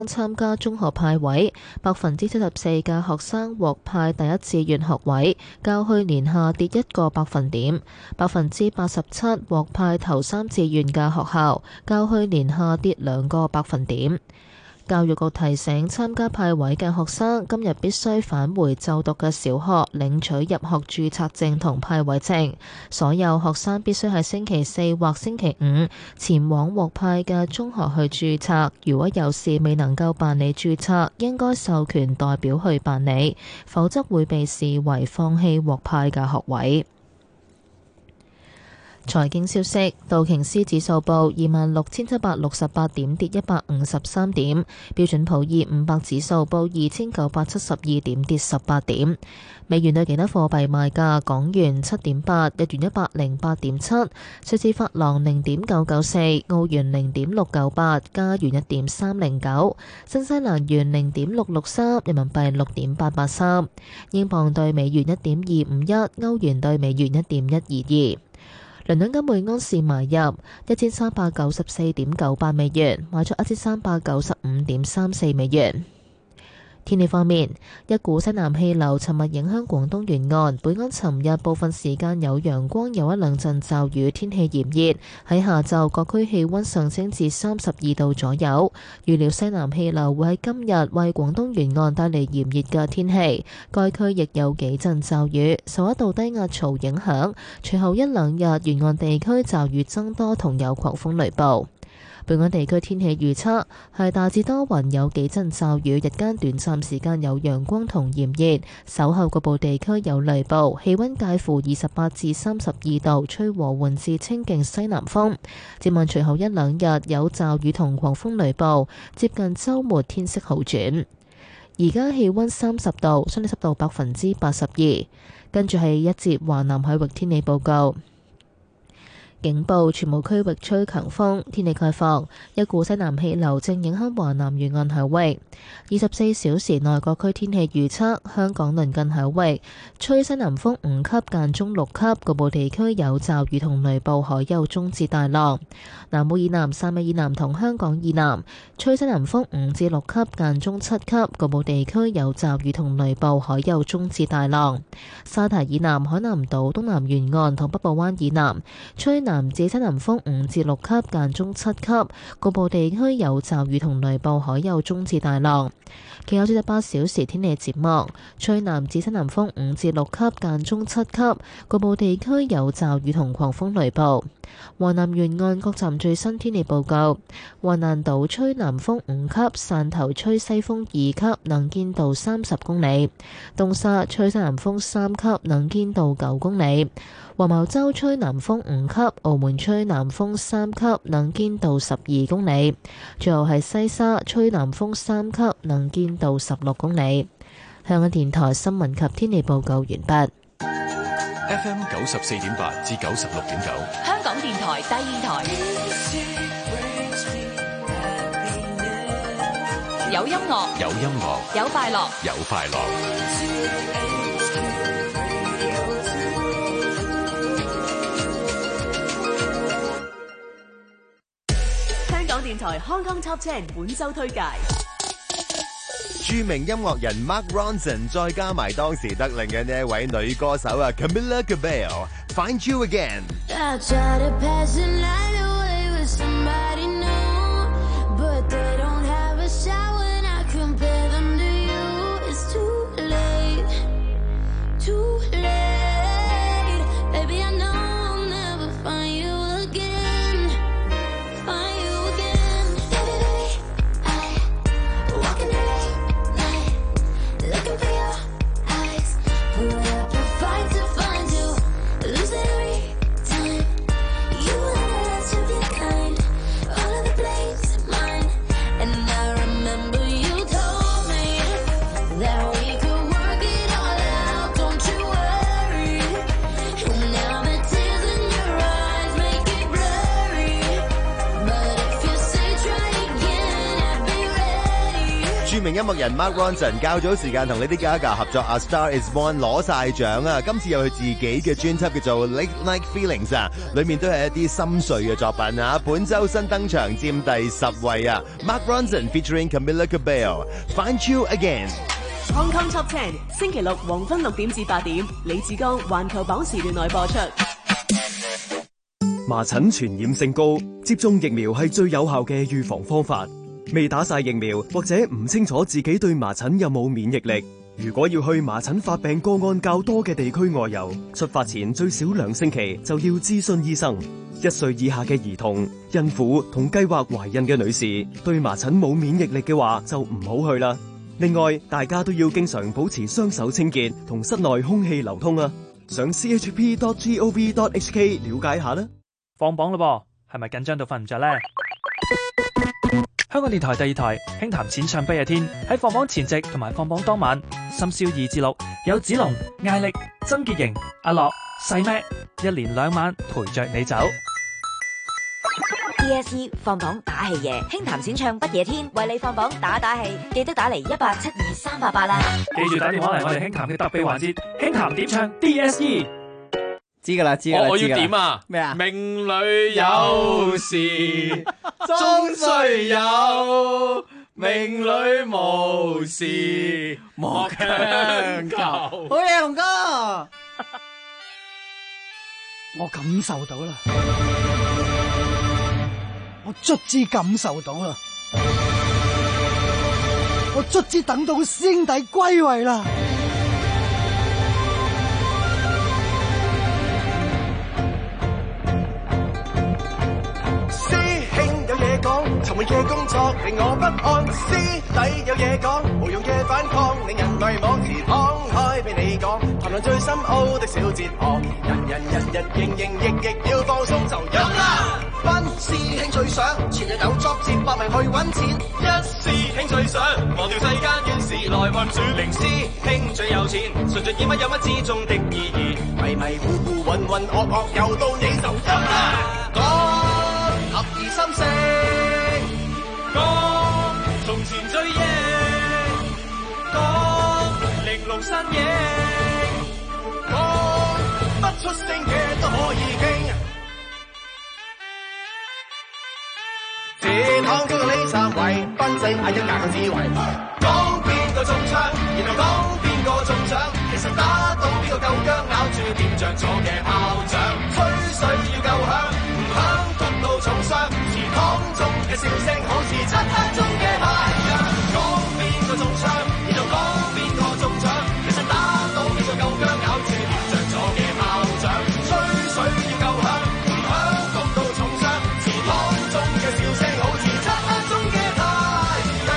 參加中學派位，74%嘅學生獲派第一志願學位，較去年下跌1個百分點；87%獲派頭3志願嘅學校，較去年下跌2個百分點。教育局提醒參加派位嘅學生，今日必須返回就讀嘅小學領取入學註冊證同派位證。所有學生必須喺星期4或星期5前往獲派嘅中學去註冊。如果有事未能夠辦理註冊，應該授權代表去辦理，否則會被視為放棄獲派嘅學位。財經消息：道瓊斯指數報26,768點，跌153點；標準普爾500指數報2,972點，跌18點。美元對其他貨幣賣價：港元7.8，日元108.7，瑞士法郎0.994，澳元0.698，加元1.309，新西蘭元0.663，人民幣6.883，英鎊對美元1.251，歐元對美元1.122。倫敦金每安士買入1394.98美元，賣出1395.34美元。天氣方面，一股西南氣流尋日影響廣東沿岸，本港尋日部分時間有陽光，有一兩陣驟雨，天氣炎熱。喺下晝，各區氣溫上升至32度左右。預料西南氣流會喺今日為廣東沿岸帶嚟炎熱嘅天氣，該區亦有幾陣驟雨，受一道低壓槽影響。隨後一兩日，沿岸地區驟雨增多同有狂風雷暴。本港地區天氣預測係大致多雲，有幾陣驟雨，日間短暫時間有陽光同炎熱，稍後局部地區有雷暴，氣溫介乎28至32度，吹和緩至清勁西南風。展望隨後一兩日有驟雨同狂風雷暴，接近週末天色好轉。而家氣溫30度，相對濕度82%。跟住係一節華南海域天氣報告。警報，全部區域吹強風，天氣概況。一股西南氣流正影響華南沿岸海域。24小時內各區天氣預測：香港鄰近海域吹西南風5級間中6級，局部地區有驟雨同雷暴，海有中至大浪。南澳以南、汕尾以南同香港以南吹西南風5至6級間中7級，局部地區有驟雨同雷暴，海有中至大浪。沙堤以南、海南島東南沿岸同北部灣以南吹南至西南風5至6級間中7級，局部地區有驟雨同雷暴，海有中至大浪。其後48小時天氣展望：吹南至西南風5至6級間中7級，局部地區有驟雨同狂風雷暴。華南沿岸各站最新天氣報告：橫瀾島吹南風5級，汕頭吹西風2級，能見度30公里；東沙吹西南風3級，能見度9公里；黃茅洲吹南風5級，澳門吹南風3級，能見度12公里；最後係西沙吹南風3級，能見度16公里。香港電台新聞及天氣報告完畢。 FM 94.8至96.9， 香港電台第二台，有音樂， 有音樂， 有快樂， 有快樂。 香港電台 Hong Kong Top 10本周推介。 著名音樂人 Mark Ronson 再加埋當時得令嘅呢一位女歌手啊 Camila Cabello Find You Again。 I try to pass the night away with somebody new, but they don't have a shot when I compare them to you. It's too late, too late. Baby, I know I'll never find you again, find you again. I walk in the night, looking for your eyes, put up a fight to find you, losing every time. You and 著名音樂人 Mark Ronson 較早時間同 Lady Gaga 合作《A Star Is Born》攞晒獎啊！今次有佢自己嘅專輯叫做《Late Night Feelings》啊，裏面都係一啲心碎嘅作品啊！本周新登場佔第10位啊 ！Mark Ronson featuring Camila Cabello，《Find You Again》。 Hong Kong Top 10星期六黃昏6點至8點，李志剛環球榜時段內播出。 麻疹傳染性高，接種疫苗係最有效嘅預防方法。未打晒疫苗或者唔清楚自己對麻疹有冇免疫力，如果要去麻疹發病個案較多嘅地區外遊，出發前最少2星期就要諮詢醫生。1歲以下嘅兒童、孕婦同計劃懷孕嘅女士，對麻疹冇免疫力嘅話就唔好去啦。另外，大家都要經常保持雙手清潔同室內空氣流通啊！上 chp.gov.hk 了解下啦。 放榜咯噃，係咪緊張到瞓唔着呢？香港電台第2台輕談淺唱不夜天喺放榜前夕同埋放榜當晚，深宵2至6有子龍、艾力、曾潔瑩、阿樂、細咩1連2晚陪着你走。 DSE 放榜打氣夜，輕談淺唱不夜天，為你放榜打氣，記得打嚟1872388啦！ 記住打電話嚟我哋輕談嘅特備環節，輕談點唱 DSE。 知噶啦， 我要點啊？ 咩啊？ 命裏有時終須有，命裏無時莫強求。 好嘢，龍哥！ 我感受到啦，我卒之感受到啦，我卒之等到師兄弟歸位啦。 尋悶嘅工作令我不安，師弟有嘢講，無用嘅反抗令人迷惘，而敞開俾你講，談論最深奧的小哲學，人亦要放鬆就飲啦。班師兄最想全日有 job 接搏命去揾錢，一師兄最想忘掉世間怨事來運轉，零師兄最有錢，純粹以乜有乜之中的意義，迷糊渾噩又到你就飲啦。講合而心聲。講從前追憶，講玲瓏身影，講不出聲嘅都可以傾。前行經過呢站位，賓仔嗌一架嘅智慧，講邊個中槍，然後講邊個中獎，其實打到邊個夠薑，咬住點着咗嘅炮仗，吹水要夠響，唔響痛到重傷。祠堂中嘅笑聲好似漆黑中嘅太陽，講邊個中槍，然後講邊個中獎，其實打到邊個夠薑，咬住點着咗嘅炮仗，吹水要夠響，唔響痛到重傷。祠堂中嘅笑聲好似漆黑中嘅太陽。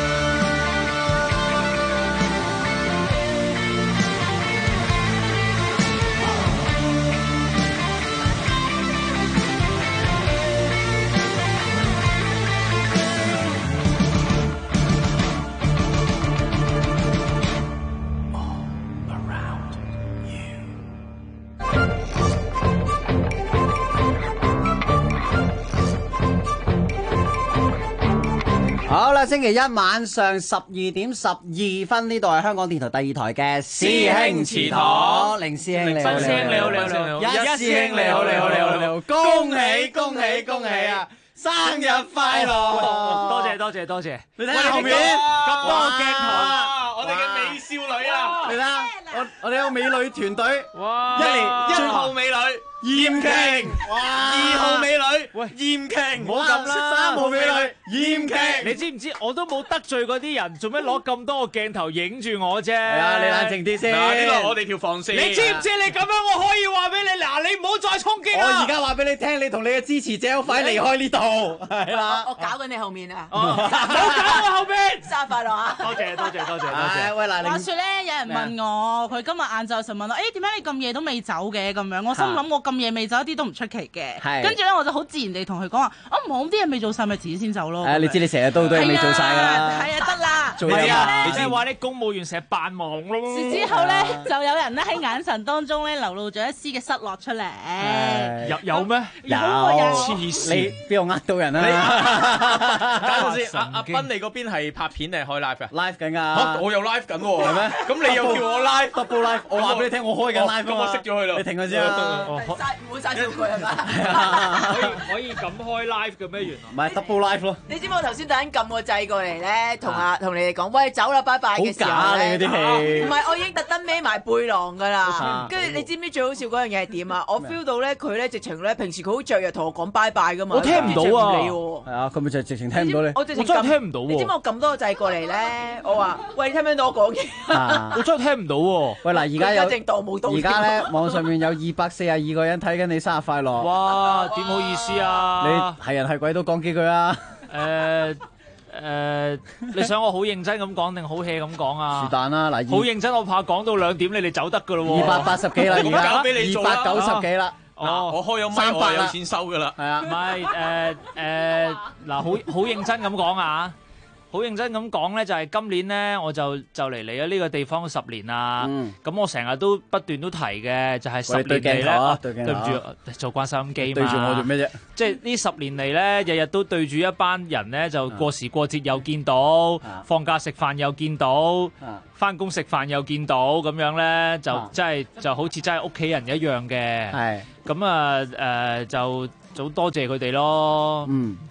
好啦，星期一晚上12點12分，呢度係香港電台第2台嘅師兄祠堂，凌師兄你好， 師兄你好，一師兄你好，恭喜啊！生日快樂！ 多謝。 你睇下後面咁多鏡頭啊！我哋嘅美少女啊！ 你睇下，我哋有美女團隊， 哇 1號美女艷瓊，哇！2號美女喂艷瓊， 唔好咁啦 3號美女艷瓊， 你知唔知我都冇得罪嗰啲人，做咩攞咁多個鏡頭影住我啫？ 係啊，你冷靜啲先。 呢個我哋條防線。 你知唔知你咁樣我可以話俾你？嗱，你唔好再衝擊啦！ 我而家話俾你聽，你同你嘅支持者快離開呢度，係啦。 我搞緊你後面啊！ 唔好搞我後邊。 生日快樂啊！ 多謝。 喂嗱， 話説咧，有人問我，佢今日晏晝就問我，點解你咁夜都未走嘅？咁樣，我心諗我咁夜未走，一啲都唔出奇嘅。跟住咧，我就好自然地同佢講話，唔好啲嘢未做晒，咪遲啲先走咯。 你知你成日都有嘢未做晒㗎啦。 係啊，得啦。 做嘢啊！你先話啲公務員成日扮忙咯。 之後咧，就有人咧喺眼神當中咧流露咗一絲嘅失落出嚟。 有咩？ 有黐線， 你邊度呃到人啊？ 等陣先，阿斌你嗰邊係拍片定係開 live 㗎 ？live 緊㗎。 我又 live 緊喎。 係咩？ 咁你又叫我 live double live？我話俾你聽，我開緊 live 㗎嘛。 咁我熄咗佢啦。 你停佢先啦。 唔會嘥少句係嘛？ 可以咁開 live 嘅咩？原來唔係 double live 咯。 你知唔知我頭先突然撳個掣過嚟咧，同你哋講，喂走啦，拜拜嘅時候咧， 好假你嗰啲戲。 唔係，我已經特登孭埋背囊㗎啦。跟住你知唔知最好笑嗰樣嘢係點啊？我 feel 到咧佢咧直情咧平時佢好雀躍同我講拜拜㗎嘛。 我聽唔到啊。 係啊，佢咪就直情聽唔到你。 我真係聽唔到喎。 你知唔知我撳多個掣過嚟咧？我話喂，你聽唔聽到我講嘢？ 我真係聽唔到喎。 喂嗱，而家咧網上面有242個人睇緊你生日快樂。 哇，點好意思啊！ 你係人係鬼都講幾句啊！ 你想我好認真咁講定好 hea 咁講啊？ 是但啦，嗱， 好認真，我怕講到2點你哋走得㗎咯喎。 280幾啦，而家290幾啦。 哦，我開咗麥，我有錢收㗎啦。 係啊， 唔係嗱，好認真咁講啊！好認真咁講咧，就係今年咧，我就嚟咗呢個地方10年啦。咁我成日都不斷都提嘅，就係10年嚟咧。對唔住，做慣收音機嘛。 對住我做咩啫？ 即係呢10年嚟咧，日日都對住一班人咧，就過時過節又見到，放假食飯又見到，翻工食飯又見到，咁樣咧就真係就好似真係屋企人一樣嘅。係。咁啊就好多謝佢哋咯。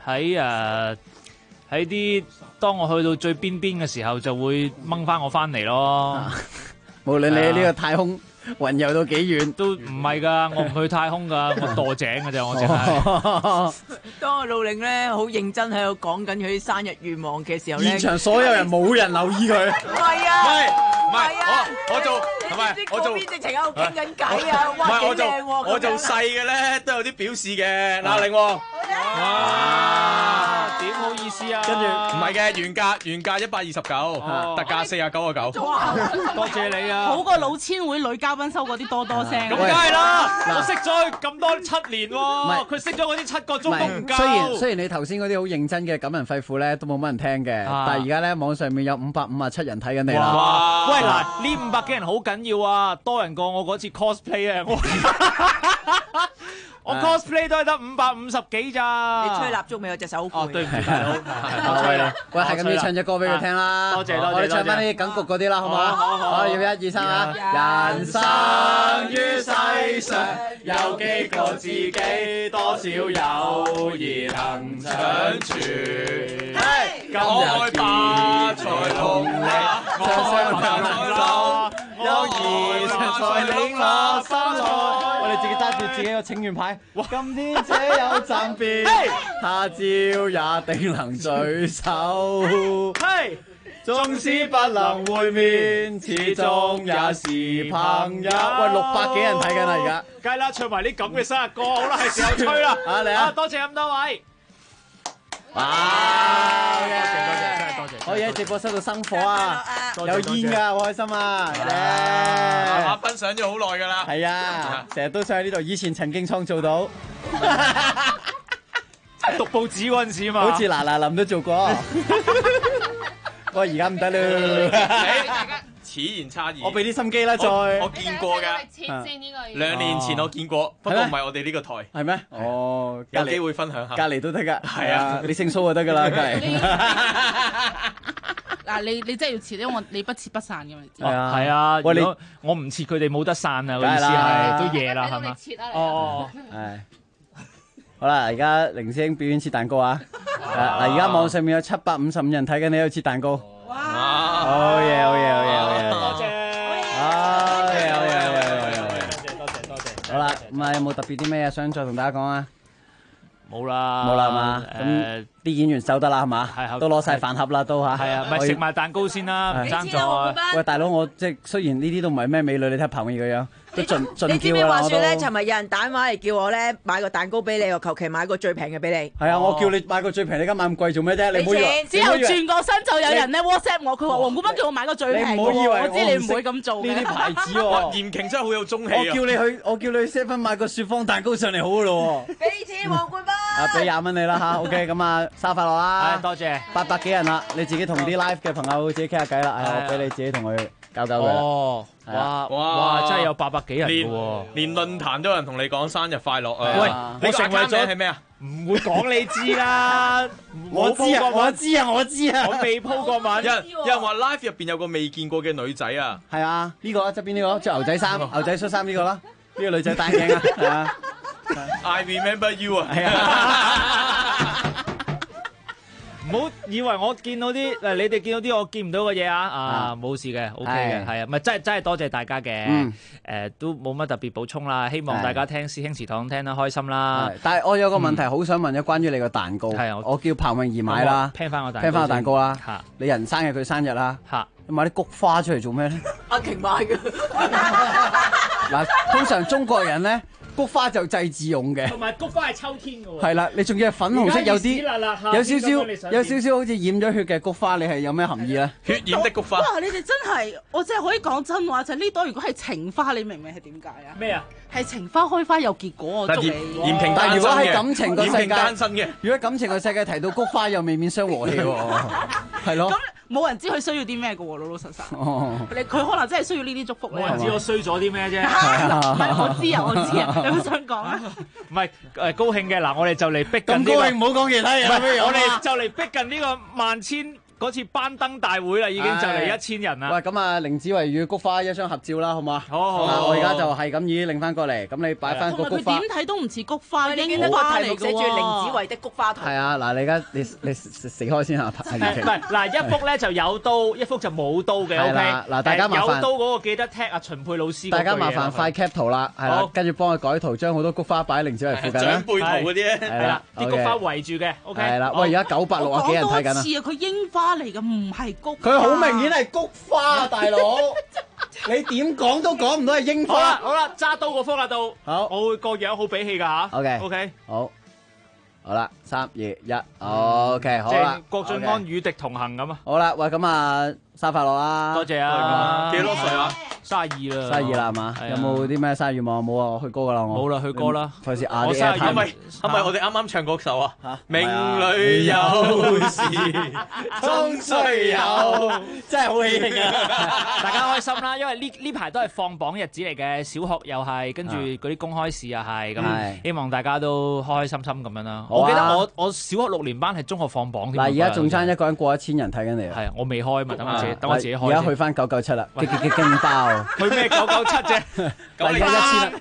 喺啲當我去到最邊嘅時候，就會掹翻我翻嚟咯。 無論你喺呢個太空雲遊到幾遠， 都唔係㗎，我唔去太空㗎，我墮井㗎啫，我淨係。 當我老領咧好認真喺度講緊佢啲生日願望嘅時候咧， 現場所有人冇人留意佢。 唔係啊， 唔係啊， 我做係咪？我做邊直情喺度傾緊偈啊！哇，幾靚喎！ 我做細嘅咧都有啲表示嘅，嗱，令喎。哇！點好意思啊？跟住唔係嘅，原價129，特價49.9。多謝你啊！ 好過老千會女嘉賓收嗰啲多聲。 咁梗係啦，我識咗咁多7年喎，佢識咗嗰啲7個鐘都唔夠。 雖然你頭先嗰啲好認真嘅感人肺腑咧，都冇乜人聽嘅，但係而家咧網上面有557人睇緊你啦。 哇！喂嗱，呢500幾人好緊要啊，多人過我嗰次 cosplay 啊！我 cosplay 都係得550幾咋？ 你吹蠟燭未？有隻手好攰。 哦，對唔住大佬。 喂，係咁要唱隻歌俾佢聽啦。 多謝。 我哋唱翻啲梗局嗰啲啦，好唔好啊？好，要1、2、3啊！人生於世上有幾個自己，多少友誼能長存。今日發財同你，我相信啦，友誼才領落生財。我哋自己揸住自己個請願牌，今天這有暫別，他朝也定能聚首。縱使不能會面，始終也是朋友。喂，600幾人睇緊啦，而家。 梗係啦，唱埋啲咁嘅生日歌，好啦，係時候吹啦。 嚟啊！ 多謝咁多位。 哇！多謝，可以喺直播室度生火啊！有煙㗎，好開心啊！ 阿斌上咗好耐㗎啦。 係啊，成日都想喺呢度，以前曾經創造到。 讀報紙嗰陣時嘛， 好似嗱林都做過。我而家唔得啦。 此言差矣。 我俾啲心機啦，再。 我見過㗎。2年前我見過，不過唔係我哋呢個台。 係咩？哦， 有機會分享下。 隔離都得㗎。 係啊， 你姓蘇就得㗎啦，隔離。 嗱，你真係要切，因為你不切不散嘅嘛。 係啊，如果我唔切，佢哋冇得散啊！個意思係都夜啦，係嘛？ 哦，係。好啦，而家凌師兄表演切蛋糕啊！嗱，而家網上面有755人睇緊你喺度切蛋糕。哇！好嘢！ 多謝！ 好嘢！多謝！好啦，咁啊有冇特別啲咩嘢想再同大家講啊？ 冇啦嘛。咁啲演員收得啦，係嘛？係都攞晒飯盒啦，都嚇。 係啊，咪食埋蛋糕先啦，唔爭在。 喂，大佬，我即係雖然呢啲都唔係咩美女，你睇彭偉個樣。 你知唔知話説咧？尋日有人打電話嚟叫我咧買個蛋糕俾你，我求其買個最平嘅俾你。 係啊，我叫你買個最平，你而家買咁貴做咩啫？你唔好以為之後轉個身就有人咧 WhatsApp 我，佢話黃冠斌叫我買個最平。 你唔好以為我知你唔會咁做嘅。 呢啲牌子喎， 嚴瓊真係好有中氣啊！ 我叫你去 7-Eleven 買個雪芳蛋糕上嚟好嘅咯喎。 俾錢黃冠斌。 俾20蚊你啦嚇，OK 咁啊。 生日快樂啦！ 多謝 800幾人啦，你自己同啲 live 嘅朋友自己傾下偈啦。係我俾你自己同佢搞搞佢。 哦，哇，真係有800幾人嘅喎， 連論壇都有人同你講生日快樂啊！ 喂， 你成為咗係咩啊？ 唔會講你知啦， 我知啊， 我未鋪過文。 有人話 live 入邊有個未見過嘅女仔啊， 係啊，呢個側邊呢個着牛仔衫、牛仔恤衫呢個啦，呢個女仔戴眼鏡啊，係啊。 I remember you 啊， 係啊。 唔好以為我見到啲你哋見到啲我見唔到嘅嘢啊！冇事嘅 ，OK 嘅，係啊，咪真係多謝大家嘅，都冇乜特別補充啦。希望大家聽師兄祠堂聽得開心啦。 但係我有個問題好想問，關於你個蛋糕，我叫彭詠儀買啦， 聽翻個蛋糕啦。你人生日佢生日啦，你買啲菊花出嚟做咩咧？ 阿瓊買嘅。 嗱，通常中國人咧。菊花就祭祀用嘅， 同埋菊花係秋天嘅喎。 係啦，你仲要係粉紅色，有少少好似染咗血嘅菊花，你係有咩含義咧？ 血染的菊花。 哇！你哋真係，我真係可以講真話，就係呢朵如果係情花，你明唔明係點解啊？ 咩啊？ 係情花開花有結果，我祝你。 但係如果喺感情個世界， 單身嘅， 如果感情個世界提到菊花，又未免傷和氣喎，係咯。 冇人知佢需要啲咩嘅喎，老老實實。佢可能真係需要呢啲祝福咧。 冇人知我衰咗啲咩啫。 我知啊，有冇想講啊？ 唔係高興嘅，嗱，我哋就嚟逼近咁高興，唔好講其他嘢。 我哋就嚟逼近呢個1000嗰次班燈大會啦，已經就嚟1000人啦。 喂，咁啊，凌子維與菊花一張合照啦，好唔好啊？ 好。 我而家就係咁已經拎翻過嚟，咁你擺翻個菊花。 點睇都唔似菊花， 櫻花嚟嘅喎。寫住凌子維的菊花圖。 係啊，嗱，你而家你死開先啊， 唔係嗱，一幅咧就有刀，一幅就冇刀嘅。 係啦，嗱，大家麻煩有刀嗰個記得踢阿秦沛老師。 大家麻煩快 cap 圖啦，係啦，跟住幫佢改圖，將好多菊花擺喺凌子維附近啦。 長輩圖嗰啲咧， 係啦，啲菊花圍住嘅。OK。 係啦，喂，而家960幾人睇緊啊。 講多次啊，佢櫻花嚟嘅，唔係菊。 佢好明顯係菊花啊，大佬！你點講都講唔到係櫻花。 好啦，揸刀個幅啦到。好，我會個樣好比氣㗎嚇。OK， 好啦，3、2、1 ，OK，好啦。 郭晉安與敵同行咁啊。 好啦，喂，咁啊，生日快樂啦！ 多謝啊！ 幾多歲啊 ？32啦。 32啦，係嘛？有冇啲咩生日願望？冇啊，我去歌噶啦，我。 冇啦，去歌啦。 費事嗌啲。 係咪我哋啱啱唱嗰首啊？命裏有時終須有， 真係好喜慶啊！ 大家開心啦，因為呢排都係放榜日子嚟嘅，小學又係，跟住嗰啲公開試又係，咁希望大家都開開心心咁樣啦。我記得我小學6年班係中學放榜添。 嗱，而家仲差一個人過1000人睇緊你啊！ 係，我未開嘛，等我自己開。 而家去翻997啦，勁爆！ 去咩997啫 ？1000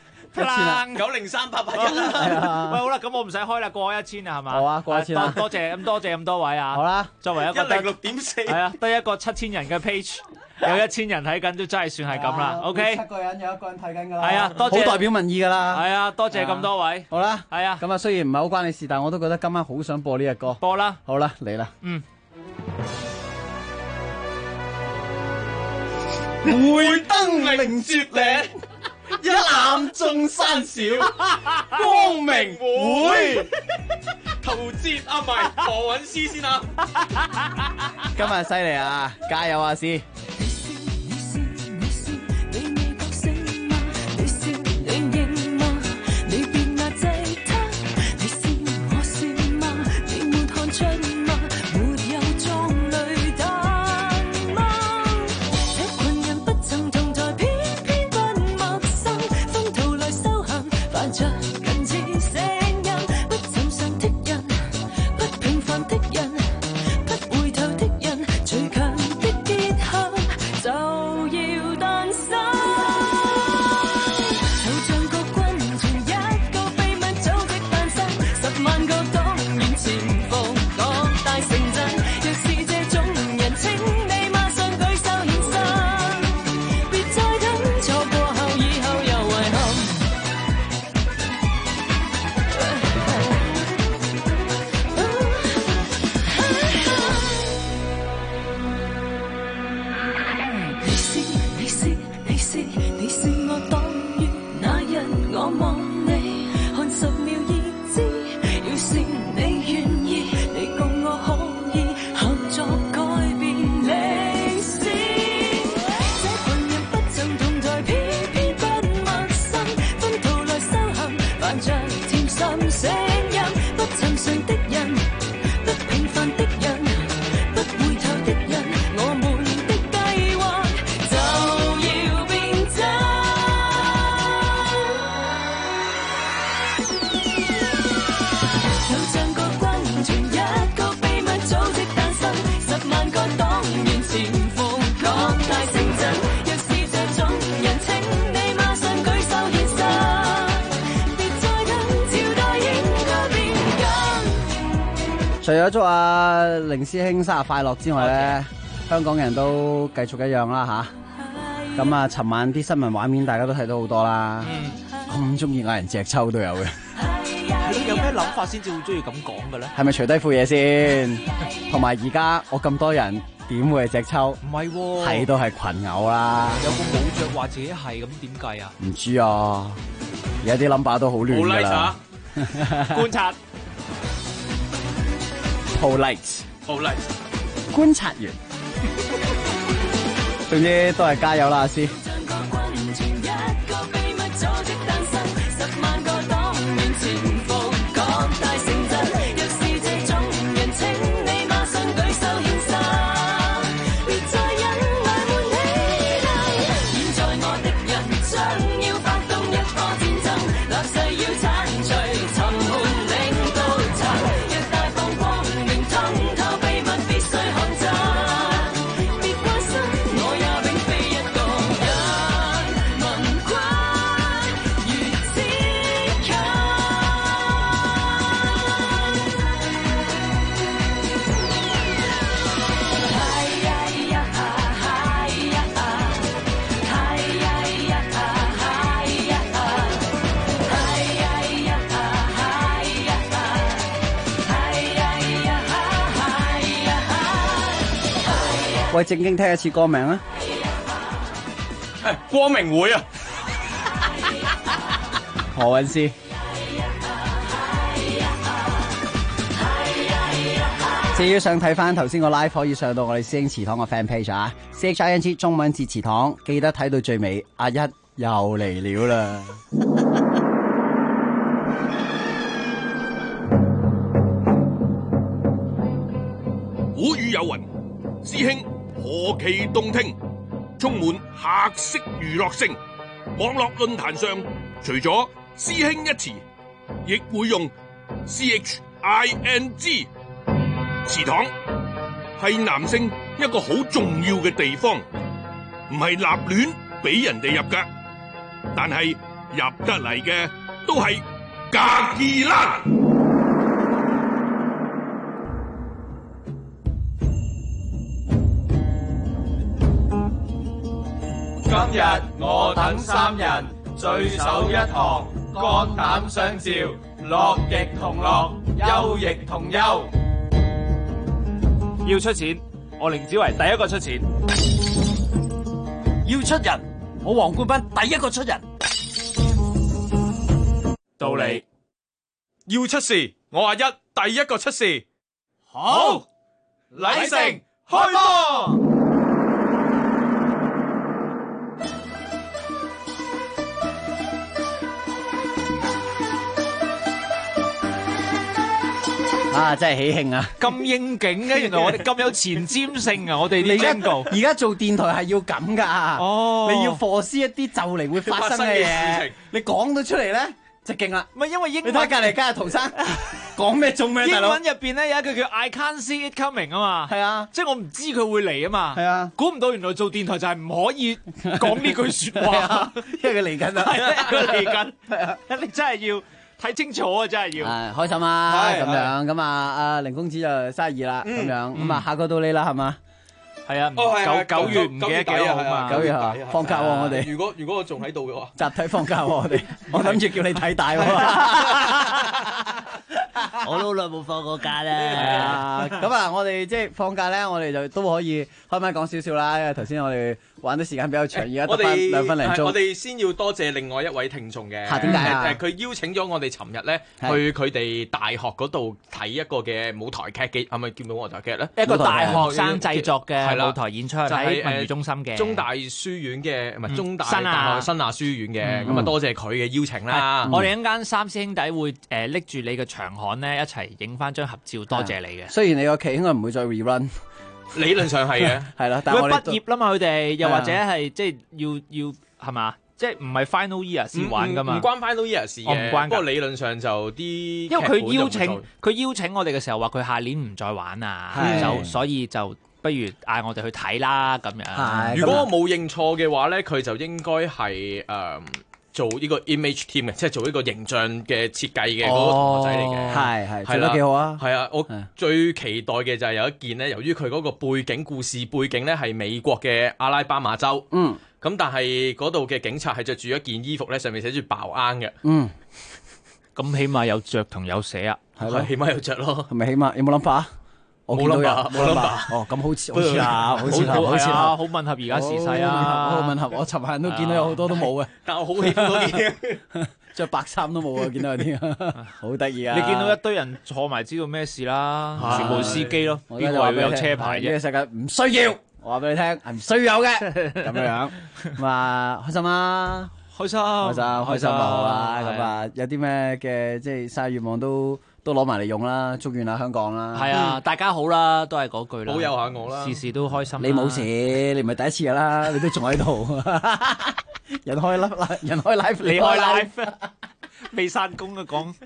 90388 啦。喂，好啦，咁我唔使開啦，過1000啦，係嘛？ 好啊，過1000啦。 多謝咁多位啊！ 好啦， 作為一個 106.4， 係啊，得一個7000人嘅 page， 有1000人睇緊，都真係算係咁啦。OK， 7個人有1個人睇緊㗎啦。 係啊，多謝， 好代表民意㗎啦。 係啊，多謝咁多位。 好啦， 係啊， 咁啊，雖然唔係好關你事，但我都覺得今晚好想播呢隻歌。 播啦， 好啦，嚟啦。 會登凌絕嶺，一覽眾山小，光明會。陶喆啊，唔係何韻詩先啊！ 今日犀利啊，加油啊，詩！ 除咗祝阿凌師兄生日快樂之外咧，香港人都繼續一樣啦吓。咁啊，尋晚啲新聞畫面大家都睇到好多啦。咁中意嗌人隻抽都有嘅。 你有咩諗法先至會中意咁講嘅咧？ 係咪除低副嘢先？同埋而家我咁多人，點會係隻抽？ 唔係喎， 睇到係群毆啦。 有個冇着話自己係咁點計啊？ 唔知啊，而家啲 number 都好亂㗎啦。 觀察 ，polite，觀察員。總之都係加油啦，阿師。喂，正經聽一次歌名啊！ 光明會啊！ 何韻詩。至於想睇翻頭先個 live，可以上到我哋師兄祠堂個 fan page 啊 ，CHING 中文字祠堂，記得睇到最尾。阿一又嚟了啦！ 古語有云：師兄何其動聽，充滿客式娛樂性。網絡論壇上，除咗師兄一詞，亦會用 CHING。祠堂係男性一個好重要嘅地方，唔係立亂俾人哋入噶，但係入得嚟嘅都係格爾蘭。 今日我等三人聚首一堂，肝膽相照，樂亦同樂，憂亦同憂。 要出錢，我凌子維第一個出錢。 要出人，我黃冠斌第一個出人。 道理。 要出事，我阿一第一個出事。 好， 禮成開播。 啊！真係喜慶啊！ 咁應景嘅，原來我哋咁有前瞻性啊！我哋啲廣告而家做電台係要咁噶。哦，你要 foresee 一啲就嚟會發生嘅嘢，你講到出嚟咧就勁啦。 唔係因為英文， 你睇隔離家嘅陶生講咩做咩，大佬。 英文入邊咧有一句叫 I can't see it coming 啊嘛。 係啊， 即係我唔知佢會嚟啊嘛。 係啊， 估唔到原來做電台就係唔可以講呢句説話， 因為佢嚟緊啊。 係啊，佢嚟緊。係啊，你真係要睇清楚啊！真係要開心啊！咁樣咁啊，阿凌公子就生日啦，咁樣咁啊，下個到你啦，係嘛？ 係啊，九月唔記得幾號嘛？9月啊， 放假喎我哋。 如果我仲喺度嘅話， 集體放假喎我哋。我諗住叫你睇大喎。 我都好耐冇放過假啦。 係啊，咁啊，我哋即係放假咧，我哋就都可以開咪講少少啦。因為頭先我哋玩得時間比較長，而家得翻2分零鐘。 我哋先要多謝另外一位聽眾嘅。 點解啊？ 佢邀請咗我哋尋日咧去佢哋大學嗰度睇一個嘅舞台劇嘅，係咪叫舞台劇咧？ 一個大學生製作嘅舞台演出喺文娛中心嘅中大書院嘅，唔係中大大學新亞書院嘅。咁啊，多謝佢嘅邀請啦。 我哋一間三師兄弟會拎住你嘅長刊咧，一齊影翻張合照，多謝你嘅。 雖然你個劇應該唔會再 rerun。 理論上係嘅， 係啦，但係我哋畢業啦嘛，佢哋又或者係即係要係嘛，即係唔係 final year 先玩噶嘛？ 唔關 final year 事嘅， 唔關。 不過理論上就啲， 因為佢邀請我哋嘅時候話佢下年唔再玩啊，所以就不如嗌我哋去睇啦咁樣。 如果我冇認錯嘅話咧，佢就應該係做呢個 image team 嘅，即係做呢個形象嘅設計嘅嗰個同學仔嚟嘅。 係做得幾好啊！ 係啊，我最期待嘅就係有一件咧，由於佢嗰個故事背景咧係美國嘅阿拉巴馬州。咁但係嗰度嘅警察係着住一件衣服咧，上面寫住爆啱嘅。 咁起碼有着同有寫啊， 係起碼有着咯。 係咪起碼有冇諗法啊？我見到有冇諗法。哦，咁好似啊， 好吻合而家時勢啊， 好吻合。我尋日都見到有好多都冇嘅， 但我好喜歡嗰件着白衫都冇啊！見到有啲好得意啊！ 你見到一堆人坐埋，知道咩事啦？全部司機咯，邊個會有車牌啫？ 呢個世界唔需要。我話俾你聽，係唔需要嘅咁樣。咁啊，開心啊！開心就好啦。咁啊，有啲咩嘅即係生日願望都攞埋嚟用啦，祝願下香港啦。 係啊，大家好啦，都係嗰句啦。 保佑下我啦， 事事都開心。 你冇事，你唔係第一次噶啦，你都仲喺度。人開 live， 你開 live， 未散工啊講。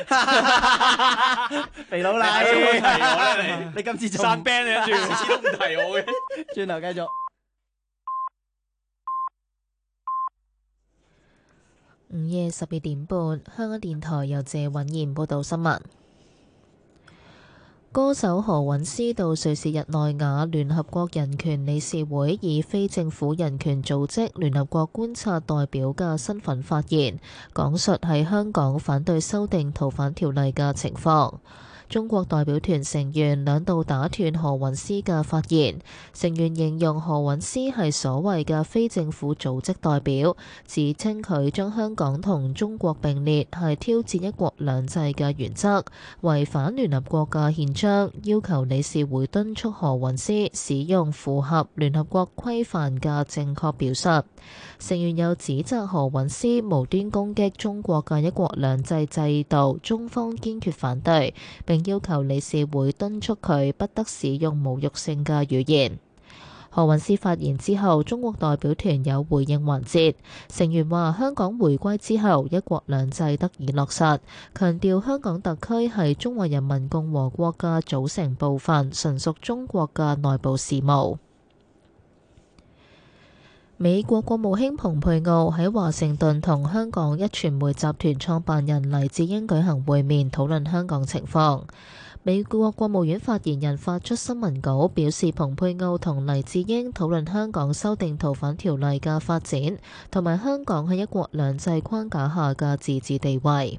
肥佬啦，你今次散 band 你跟住次次都唔提我嘅。 轉頭繼續。 午夜12點半，香港電台由謝允賢報道新聞。歌手何韻詩到瑞士日內瓦聯合國人權理事會以非政府人權組織聯合國觀察代表嘅身份發言，講述喺香港反對修訂逃犯條例嘅情況。中國代表團成員兩度打斷何韻詩嘅發言，成員形容何韻詩係所謂嘅非政府組織代表，指稱佢將香港同中國並列係挑戰一國兩制嘅原則，違反聯合國嘅憲章，要求理事會敦促何韻詩使用符合聯合國規範嘅正確表述。成員又指責何韻詩無端攻擊中國嘅一國兩制制度，中方堅決反對，並要求理事會敦促佢不得使用侮辱性嘅語言。何韻詩發言之後，中國代表團有回應環節，成員話香港回歸之後，一國兩制得以落實，強調香港特區係中華人民共和國嘅組成部分，純屬中國嘅內部事務。美國國務卿蓬佩奧喺華盛頓同香港壹傳媒集團創辦人黎智英舉行會面，討論香港情況。美國國務院發言人發出新聞稿，表示蓬佩奧同黎智英討論香港修訂逃犯條例嘅發展，同埋香港喺一國兩制框架下嘅自治地位。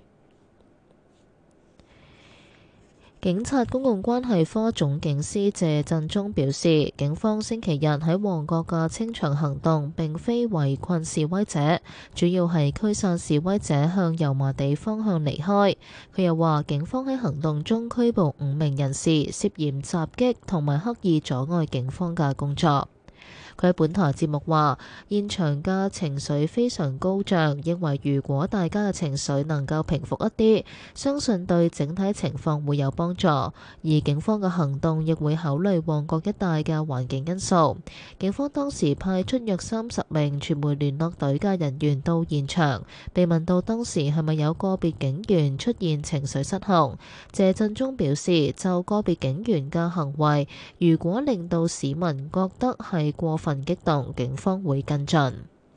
警察公共關係科總警司謝振中表示，警方星期日喺旺角嘅清場行動並非圍困示威者，主要係驅散示威者向油麻地方向離開。佢又話，警方喺行動中拘捕5名人士，涉嫌襲擊同埋刻意阻礙警方嘅工作。佢喺本台節目話，現場嘅情緒非常高漲，認為如果大家嘅情緒能夠平復一啲，相信對整體情況會有幫助。而警方嘅行動亦會考慮旺角一帶嘅環境因素。警方當時派出約30名傳媒聯絡隊嘅人員到現場，被問到當時係咪有個別警員出現情緒失控，謝振中表示，就個別警員嘅行為，如果令到市民覺得係過分激動，警方會跟進。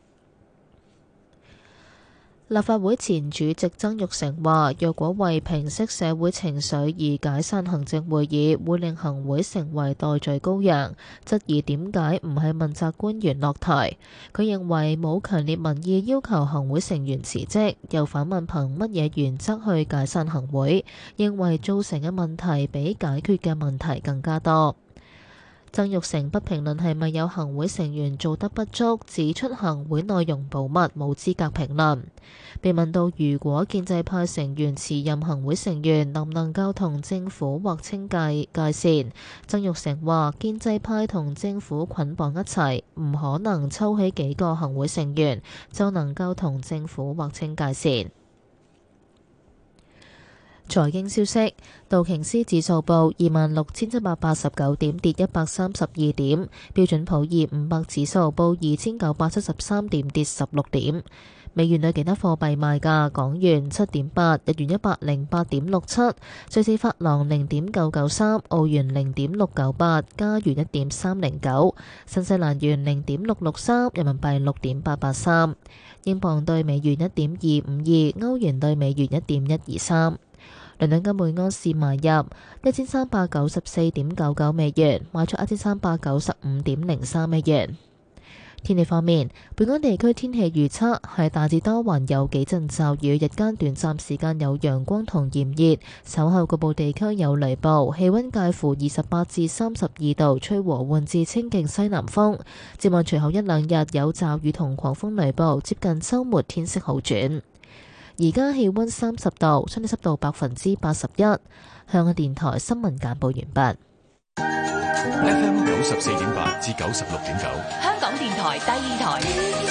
立法會前主席曾鈺成話，若果為平息社會情緒而解散行政會議，會令行會成為代罪羔羊，質疑點解唔係問責官員落台。佢認為冇強烈民意要求行會成員辭職，又反問憑乜嘢原則去解散行會，認為造成嘅問題比解決嘅問題更加多。曾鈺成不評論係咪有行會成員做得不足，指出行會內容保密，冇資格評論。被問到如果建制派成員辭任行會成員，能唔能夠同政府劃清界線，曾鈺成話建制派同政府捆綁一齊，唔可能抽起幾個行會成員就能夠同政府劃清界線。 財經消息，道瓊斯指數報26,789點，跌132點；標準普爾500指數報2,973點，跌16點。美元對其他貨幣賣價：港元7.8，日元108.67，瑞士法郎0.993，澳元0.698，加元1.309，新西蘭元0.663，人民幣6.883，英鎊對美元1.252，歐元對美元1.123。倫敦金每安士買入1394.99美元，賣出1395.03美元。天氣方面，本港地區天氣預測係大致多雲，有幾陣驟雨，日間短暫時間有陽光同炎熱，稍後局部地區有雷暴，氣溫介乎28至32度，吹和緩至清勁西南風。展望隨後一兩日有驟雨同狂風雷暴，接近週末天色好轉。而家氣溫30度，相對濕度81%。香港電台新聞簡報完畢。 FM 94.8至96.9， 香港電台第二台，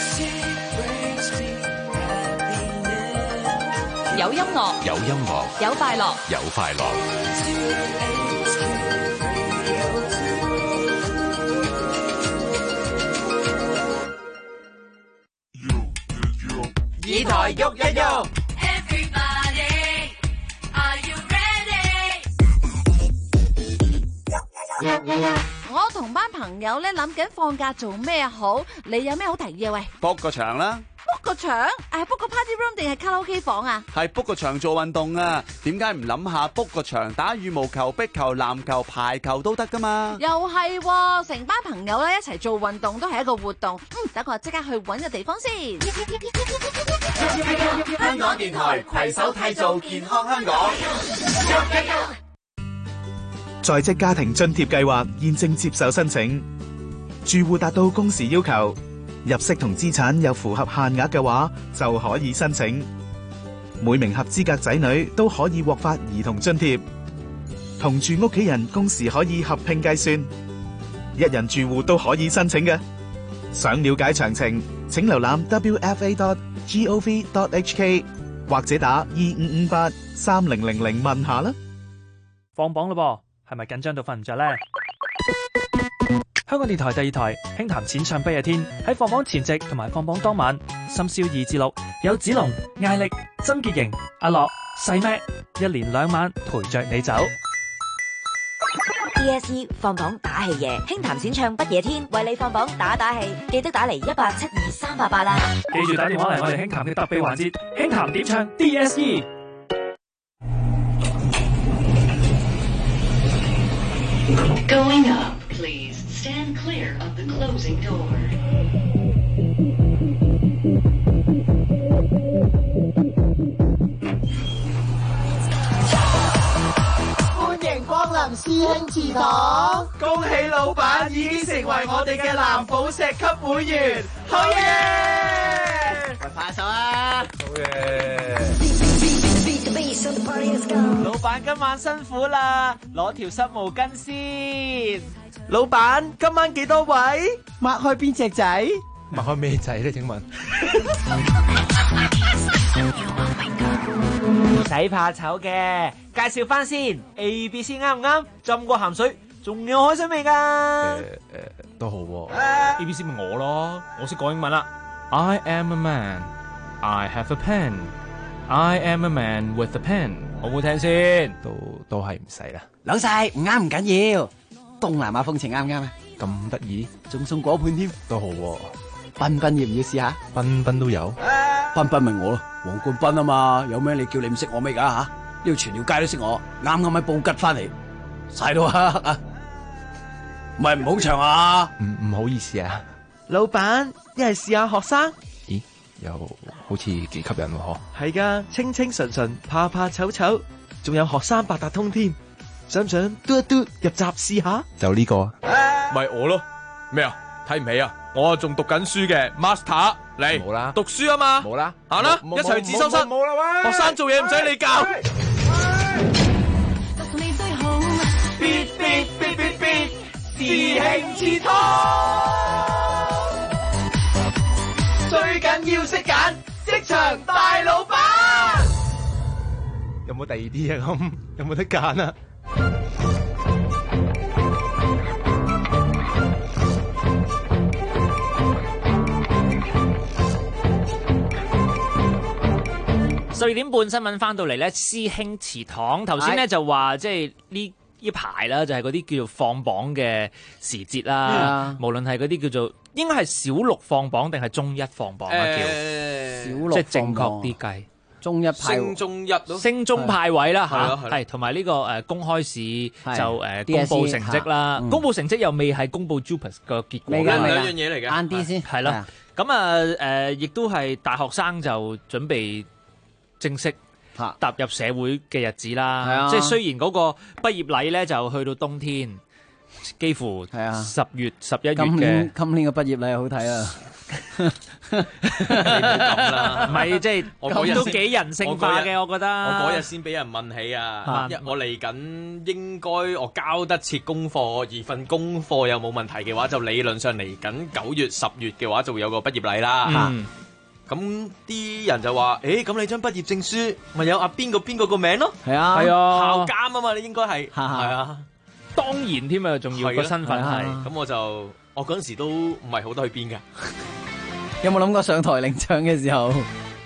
有音樂， 有音樂， 有快樂， 有快樂。 以台喐一喐。 我同班朋友咧諗緊放假做咩好，你有咩好提議啊？喂 book 個場啦， ，book 個場，book 個 party room 定係卡拉 OK 房啊？ 係 book 個場做運動啊！點解唔諗下 book 個場打羽毛球、壁球、籃球、排球都得噶嘛？ 又係喎，成班朋友咧一齊做運動都係一個活動。等我即刻去搵個地方先。 香港電台攜手締造健康香港。 在職家庭津貼計劃現正接受申請，住戶達到工時要求，入息同資產又符合限額嘅話，就可以申請。每名合資格仔女都可以獲發兒童津貼，同住屋企人工時可以合併計算，一人住戶都可以申請嘅。想了解詳情，請瀏覽 wfa.gov.hk 或者打2558-3000問下啦。 放榜嘞噃！係咪緊張到瞓唔着呢？香港電台第二台輕談淺唱不夜天，喺放榜前夕同埋放榜當晚，深宵2至6有子龍、艾力、曾潔瑩、阿樂、細咩，一連2晚陪着你走。 DSE 放榜打氣夜，輕談淺唱不夜天，為你放榜打氣，記得打嚟1872388啦！ 記住打電話嚟我哋輕談嘅特備環節，輕談點唱 DSE。 Going up, please. Stand clear of the closing door. 歡迎光臨師兄祠堂， 恭喜老闆已經成為我哋嘅藍寶石級會員，好嘢！ 喂，拍手啊！好嘢！ 老闆今晚辛苦啦，攞條濕毛巾先。老闆今晚幾多位？擘開邊隻仔？ 擘開咩仔咧？請問？ 唔使怕醜嘅，介紹翻先。ABC 啱唔啱？浸過鹹水，仲有海水味㗎。 都好喎。ABC 咪我咯，我識講英文啦。I am a man. I have a pen. I am a man with a pen。好唔好聽先？都係唔使啦。 老細唔啱唔緊要，東南亞風情啱唔啱啊？ 咁得意， 仲送果盤添， 都好喎。 彬彬要唔要試下？ 彬彬都有。 彬彬咪我咯，黃冠彬啊嘛，有咩你叫你唔識我咩㗎吓？呢度全條街都識我，啱啱喺布吉翻嚟，晒到黑啊！唔係唔好長啊！ 唔好意思啊。 老闆，一係試下學生。 咦？又好似幾吸引喎，嗬？ 係噶，清清純純，怕怕醜醜，仲有學生八達通添，想唔想嘟一嘟入閘試下？ 就呢個啊？ 咪我咯？咩啊？睇唔起啊？我仲讀緊書嘅 Master 嚟，冇啦，讀書啊嘛，冇啦，行啦，一齊自修室，冇啦喂，學生做嘢唔使你教。 必師兄祠堂，最緊要識揀職場大老闆。 有冇第二啲啊？咁有冇得揀啊？ 12點半新聞翻到嚟咧，師兄祠堂頭先咧就話即係呢排啦，就係嗰啲叫做放榜嘅時節啦。無論係嗰啲叫做應該係小六放榜定係中一放榜啊？叫小六即係正確啲計。 中一派升中一咯， 升中派位啦嚇， 係係同埋呢個公開試就公 DSE 佈成績啦。公佈成績又未係公佈 JUPAS 個結果， 兩樣嘢嚟嘅， 晏啲先係啦。咁啊亦都係大學生就準備正式踏入社會嘅日子啦。即係雖然嗰個畢業禮咧就去到冬天，幾乎10月11月嘅。 今年嘅畢業禮好睇啊！ 你唔好咁啦， 唔係即係我嗰日都幾人性化嘅，我覺得。 我嗰日先俾人問起啊！我嚟緊應該我交得切功課，而份功課又冇問題嘅話，就理論上嚟緊9月、10月嘅話，就會有個畢業禮啦。咁啲人就話：咁你張畢業證書咪有邊個個名咯？ 係啊， 校監啊嘛，你應該係係啊， 當然添啊，仲要個身份係。 咁我嗰陣時都唔係好多去邊㗎。 有冇諗過上台領獎嘅時候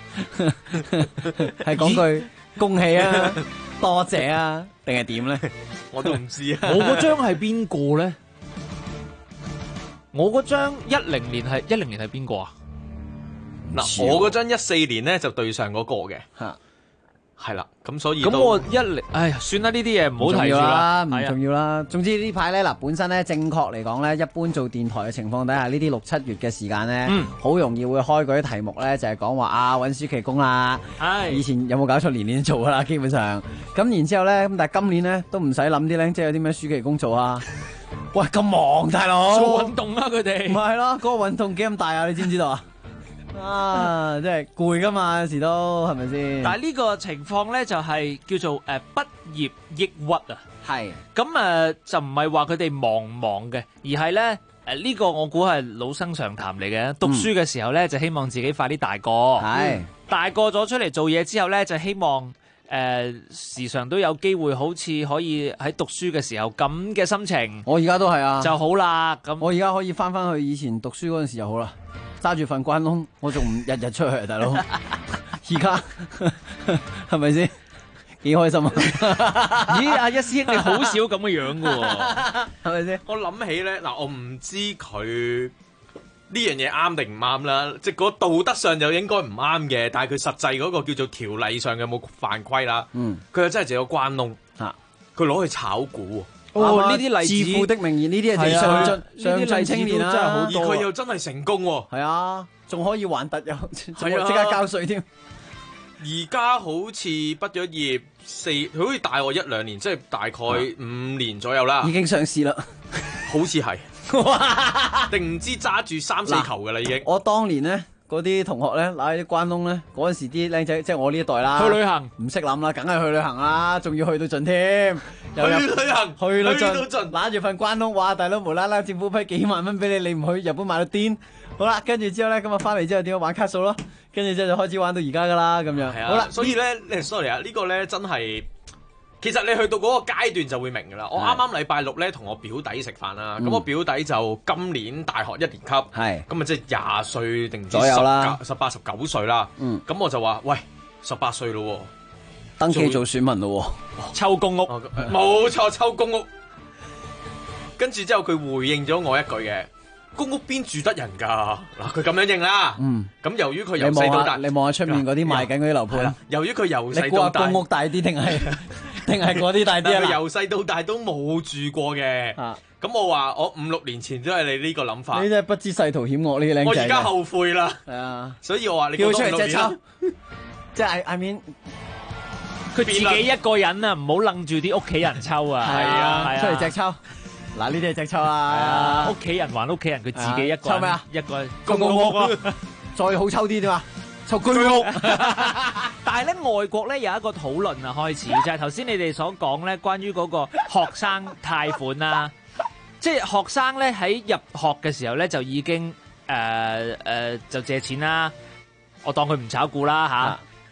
係講句恭喜啊、多謝啊，定係點咧？ 我都唔知啊。 我嗰張係邊個咧？我嗰張10年係邊個啊？ 嗱，我嗰張14年咧就對上嗰個嘅。係啦，咁所以咁我哎呀，算啦，呢啲嘢唔好提住啦， 唔重要啦。總之呢排咧嗱，本身咧正確嚟講咧，一般做電台嘅情況底下，呢啲6、7月嘅時間咧，好容易會開嗰啲題目咧，就係講話揾暑期工啦。以前有冇搞錯年年做噶啦，基本上。咁然之後咧，咁但係今年咧都唔使諗啲咧，即係有啲咩暑期工做啊？喂，咁忙大佬， 做運動啊佢哋。 唔係咯，嗰個運動幾咁大啊？你知唔知道啊？真係攰噶嘛，有時都係咪先？ 但係呢個情況咧就係叫做畢業抑鬱啊。 係咁就唔係話佢哋忙嘅，而係咧呢個我估係老生常談嚟嘅。讀書嘅時候咧就希望自己快啲大個，大個咗出嚟做嘢之後咧就希望時常都有機會好似可以喺讀書嘅時候咁嘅心情。 我而家都係啊， 就好啦。咁我而家可以翻去以前讀書嗰陣時就好啦。揸住份關窿，我仲唔日日出去啊，大佬！而家係咪先幾開心啊？ 咦，阿一師兄你好少咁嘅樣噶喎， 係咪先？ 我諗起咧，嗱，我唔知佢呢樣嘢啱定唔啱啦，即係嗰道德上就應該唔啱嘅，但係佢實際嗰個叫做條例上有冇犯規啦？佢又真係有個關窿嚇，佢攞去炒股。 呢啲例子，致富的名言，呢啲係上進青年啦，真係好多。 而佢又真係成功喎， 係啊，仲可以還突又，即刻交稅添。 而家好似畢咗業佢好似大我1、2年，即係大概5年左右啦。 已經上市啦， 好似係，定唔知揸住3、4球噶啦已經。 我當年咧。嗰啲同學咧，嗱啲關窿咧，嗰陣時啲靚仔，即係我呢一代啦， 去旅行唔識諗啦，梗係去旅行啦，仲要去到盡添， 去旅行， 去到盡，揦住份關窿，哇！大佬無啦啦，政府批幾萬蚊俾你，你唔去日本買到癲，好啦，跟住之後咧，咁啊翻嚟之後點樣玩卡數咯，跟住之後就開始玩到而家噶啦，咁樣，好啦， 所以咧，sorry 啊，呢個咧真係。其實你去到嗰個階段就會明㗎啦。我啱啱禮拜6咧同我表弟食飯啦，咁我表弟就今年大學1年級，咁啊即係20歲定唔知18、19歲啦。咁我就話：喂，18歲咯， 登記做選民咯， 抽公屋， 冇錯，抽公屋。跟住之後佢回應咗我一句嘅。公屋邊住得人㗎？嗱，佢咁樣應啦。咁由於佢由細到大， 你望下出面嗰啲賣緊嗰啲樓盤。 由於佢由細到大， 公屋大啲定係嗰啲大啲啊？ 佢由細到大都冇住過嘅。咁我話我5、6年前都係你呢個諗法。 你真係不知世途險惡呢啲靚仔。 我而家後悔啦。 係啊， 所以我話你叫佢出嚟隻抽。即係 I mean， 佢自己一個人啊，唔好楞住啲屋企人抽啊。 係啊，出嚟隻抽。嗱，呢啲係隻抽啊！ 屋企人還屋企人，佢自己一個抽咩啊？ 一個公屋啊！再好抽啲啫嘛，抽居屋。 但係咧，外國咧有一個討論啊，開始就係頭先你哋所講咧，關於嗰個學生貸款啊，即係學生咧喺入學嘅時候咧就已經就借錢啦，我當佢唔炒股啦嚇。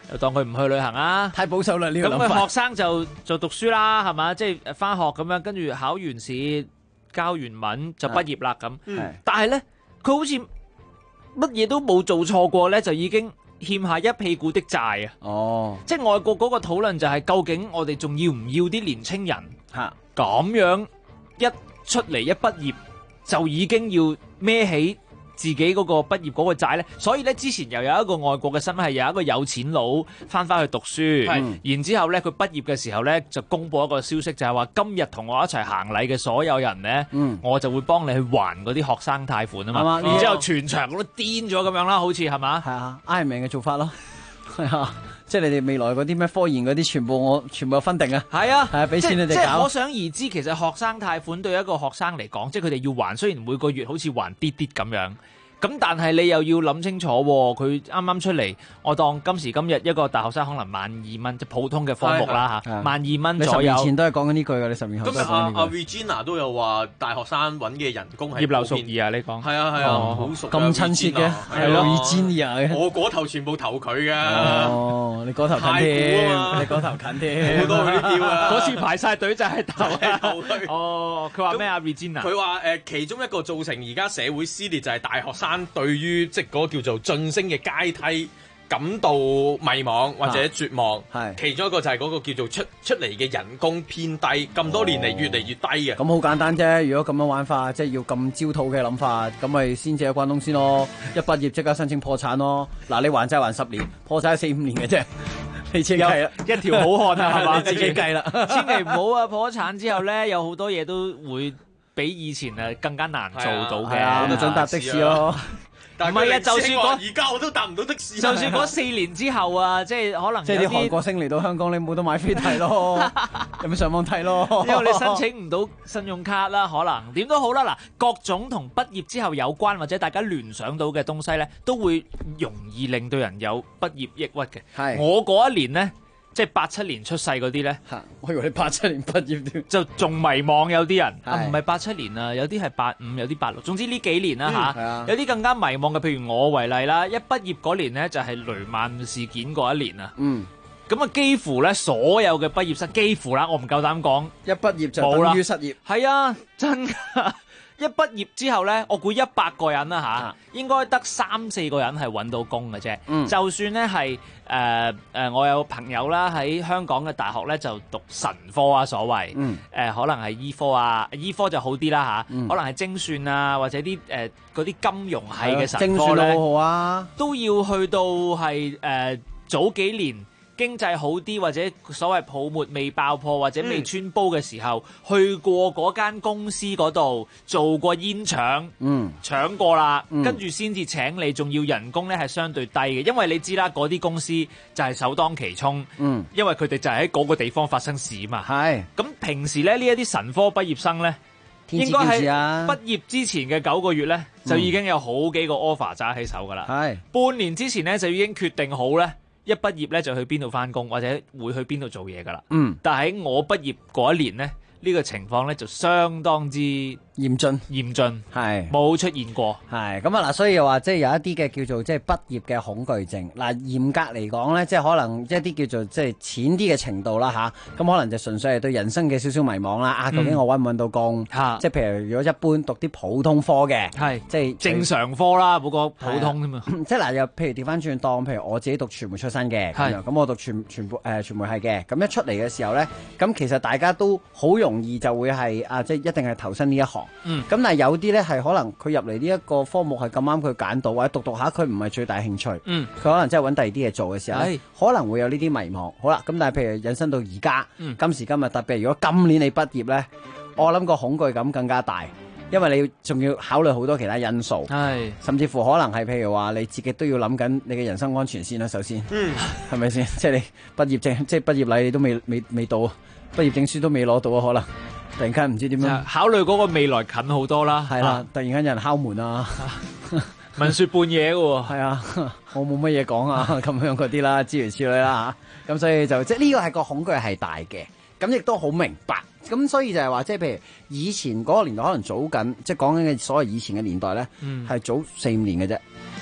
又當佢唔去旅行啊， 太保守啦呢個諗法。 咁佢學生就讀書啦，係嘛？即係返學咁樣，跟住考完試、交完文就畢業啦咁。但係咧，佢好似乜嘢都冇做錯過咧，就已經欠下一屁股的債啊！ 哦， 即係外國嗰個討論就係究竟我哋仲要唔要啲年青人咁樣一出嚟一畢業就已經要孭起自己嗰個畢業嗰個債呢？所以呢，之前又有一個外國嘅新聞係有一個有錢佬翻去讀書，然之後呢，佢畢業嘅時候呢，就公佈一個消息，就係話今日同我一齊行禮嘅所有人呢，我就會幫你去還嗰啲學生貸款啊嘛。然之後全場都癲咗咁樣啦，好似係嘛？ 係啊，Iron Man嘅做法咯，係啊。即係你哋未來嗰啲咩科研嗰啲，全部有分定啊！係啊， 係啊，俾錢你哋搞。 即係可想而知，其實學生貸款對一個學生嚟講，即係佢哋要還，雖然每個月好似還啲啲咁樣。咁但係你又要諗清楚喎，佢啱啱出嚟，我當今時今日一個大學生可能12,000，即係普通嘅科目啦嚇，12,000左右。 你10年前都係講緊呢句㗎，你10年後都係講緊呢句。 咁阿 Regina 都有話大學生揾嘅人工係葉劉淑儀啊，你講係啊係啊，好熟咁親切嘅，係咯 Regina 嘅。 我嗰頭全部投佢㗎。 哦，你嗰頭近添，你嗰頭近添， 好多嗰啲票啊！ 嗰次排晒隊就係投佢。哦，佢話咩啊 Regina？ 佢話其中一個造成而家社會撕裂就係大學生對於即係嗰個叫做晉升嘅階梯感到迷茫或者絕望。係其中一個就係嗰個叫做出嚟嘅人工偏低，咁多年嚟越嚟越低嘅。 咁好簡單啫，如果咁樣玩法，即係要咁焦土嘅諗法，咁咪先借關東先咯。一畢業即刻申請破產咯。嗱，你還債還10年，破產4-5年嘅啫。你自己計啦， 一條好漢啊，係嘛？ 你自己計啦， 千祈唔好啊！破咗產之後咧，有好多嘢都會比以前啊更加難做到嘅。 我咪想搭的士咯。 唔係啊，就算而家我都搭唔到的士。 就算嗰4年之後啊，即係可能即係啲韓國星嚟到香港，你冇得買飛睇咯，有冇上網睇咯？ 因為你申請唔到信用卡啦，可能點都好啦。嗱，各種同畢業之後有關或者大家聯想到嘅東西咧，都會容易令到人有畢業抑鬱嘅。係我嗰一年咧。即係87年出世嗰啲咧， 我以為你87年畢業添， 就仲迷茫有啲人啊，唔係87年啊，有啲係85，有啲86，總之呢幾年啦嚇，有啲更加迷茫嘅，譬如我為例啦，一畢業嗰年咧就係雷曼事件嗰一年啊，咁啊幾乎咧所有嘅畢業生幾乎啦，我唔夠膽講， 一畢業就等於失業， 係啊，真㗎。一畢業之後呢，我估100個人啦嚇，應該得3-4個人係揾到工嘅啫。就算呢係我有朋友啦喺香港嘅大學呢，就讀神科啊，所謂可能係醫科啊，醫科就好啲啦嚇，可能係精算啊或者啲嗰啲金融系嘅神科呢， 好啊， 都要去到係早幾年。經濟好啲或者所謂泡沫未爆破或者未穿煲嘅時候，去過嗰間公司嗰度做過煙腸，搶過啦，跟住先至請你，仲要人工咧係相對低嘅，因為你知啦，嗰啲公司就係首當其衝，因為佢哋就係喺嗰個地方發生事嘛。係咁平時咧呢一啲神科畢業生咧，應該喺畢業之前嘅9個月咧，就已經有好幾個 offer 揸喺手噶啦。係半年之前咧就已經決定好咧。一畢業咧就去邊度返工，或者會去邊度做嘢㗎啦。但係喺我畢業嗰一年咧，呢個情況咧就相當之嚴峻，係冇出現過。 係咁啊嗱，所以又話即係有一啲嘅叫做即係畢業嘅恐懼症。嗱，嚴格嚟講咧，即係可能一啲叫做即係淺啲嘅程度啦吓，咁可能就純粹係對人生嘅少少迷茫啦。究竟我揾唔揾到工？即係譬如如果一般讀啲普通科嘅，係即係正常科啦，冇個普通添嘛。 即係嗱，又譬如調翻轉當，譬如我自己讀傳媒出身嘅，咁我讀傳媒系嘅，咁一出嚟嘅時候咧，咁其實大家都好容易就會係即係一定係投身呢一行。咁但係有啲咧係可能佢入嚟呢一個科目係咁啱佢揀到，或者讀下佢唔係最大興趣，佢可能真係揾第二啲嘢做嘅時候，可能會有呢啲迷茫。好啦，咁但係譬如引申到而家，今時今日特別如果今年你畢業咧，我諗個恐懼感更加大，因為你仲要考慮好多其他因素，甚至乎可能係譬如話你自己都要諗緊你嘅人身安全先啦，首先，係咪先？即係你畢業證，即係畢業禮你都未到，畢業證書都未攞到啊，可能。突然間唔知點樣考慮嗰個未來近好多啦， 係啦！突然間有人敲門啊， 聞說半夜嘅喎， 係啊，我冇乜嘢講啊，咁樣嗰啲啦，諸如此類啦嚇，咁所以就即係呢個係個恐懼係大嘅，咁亦都好明白，咁所以就係話即係譬如以前嗰個年代可能早緊，即係講緊嘅所謂以前嘅年代咧，係早4-5年嘅啫。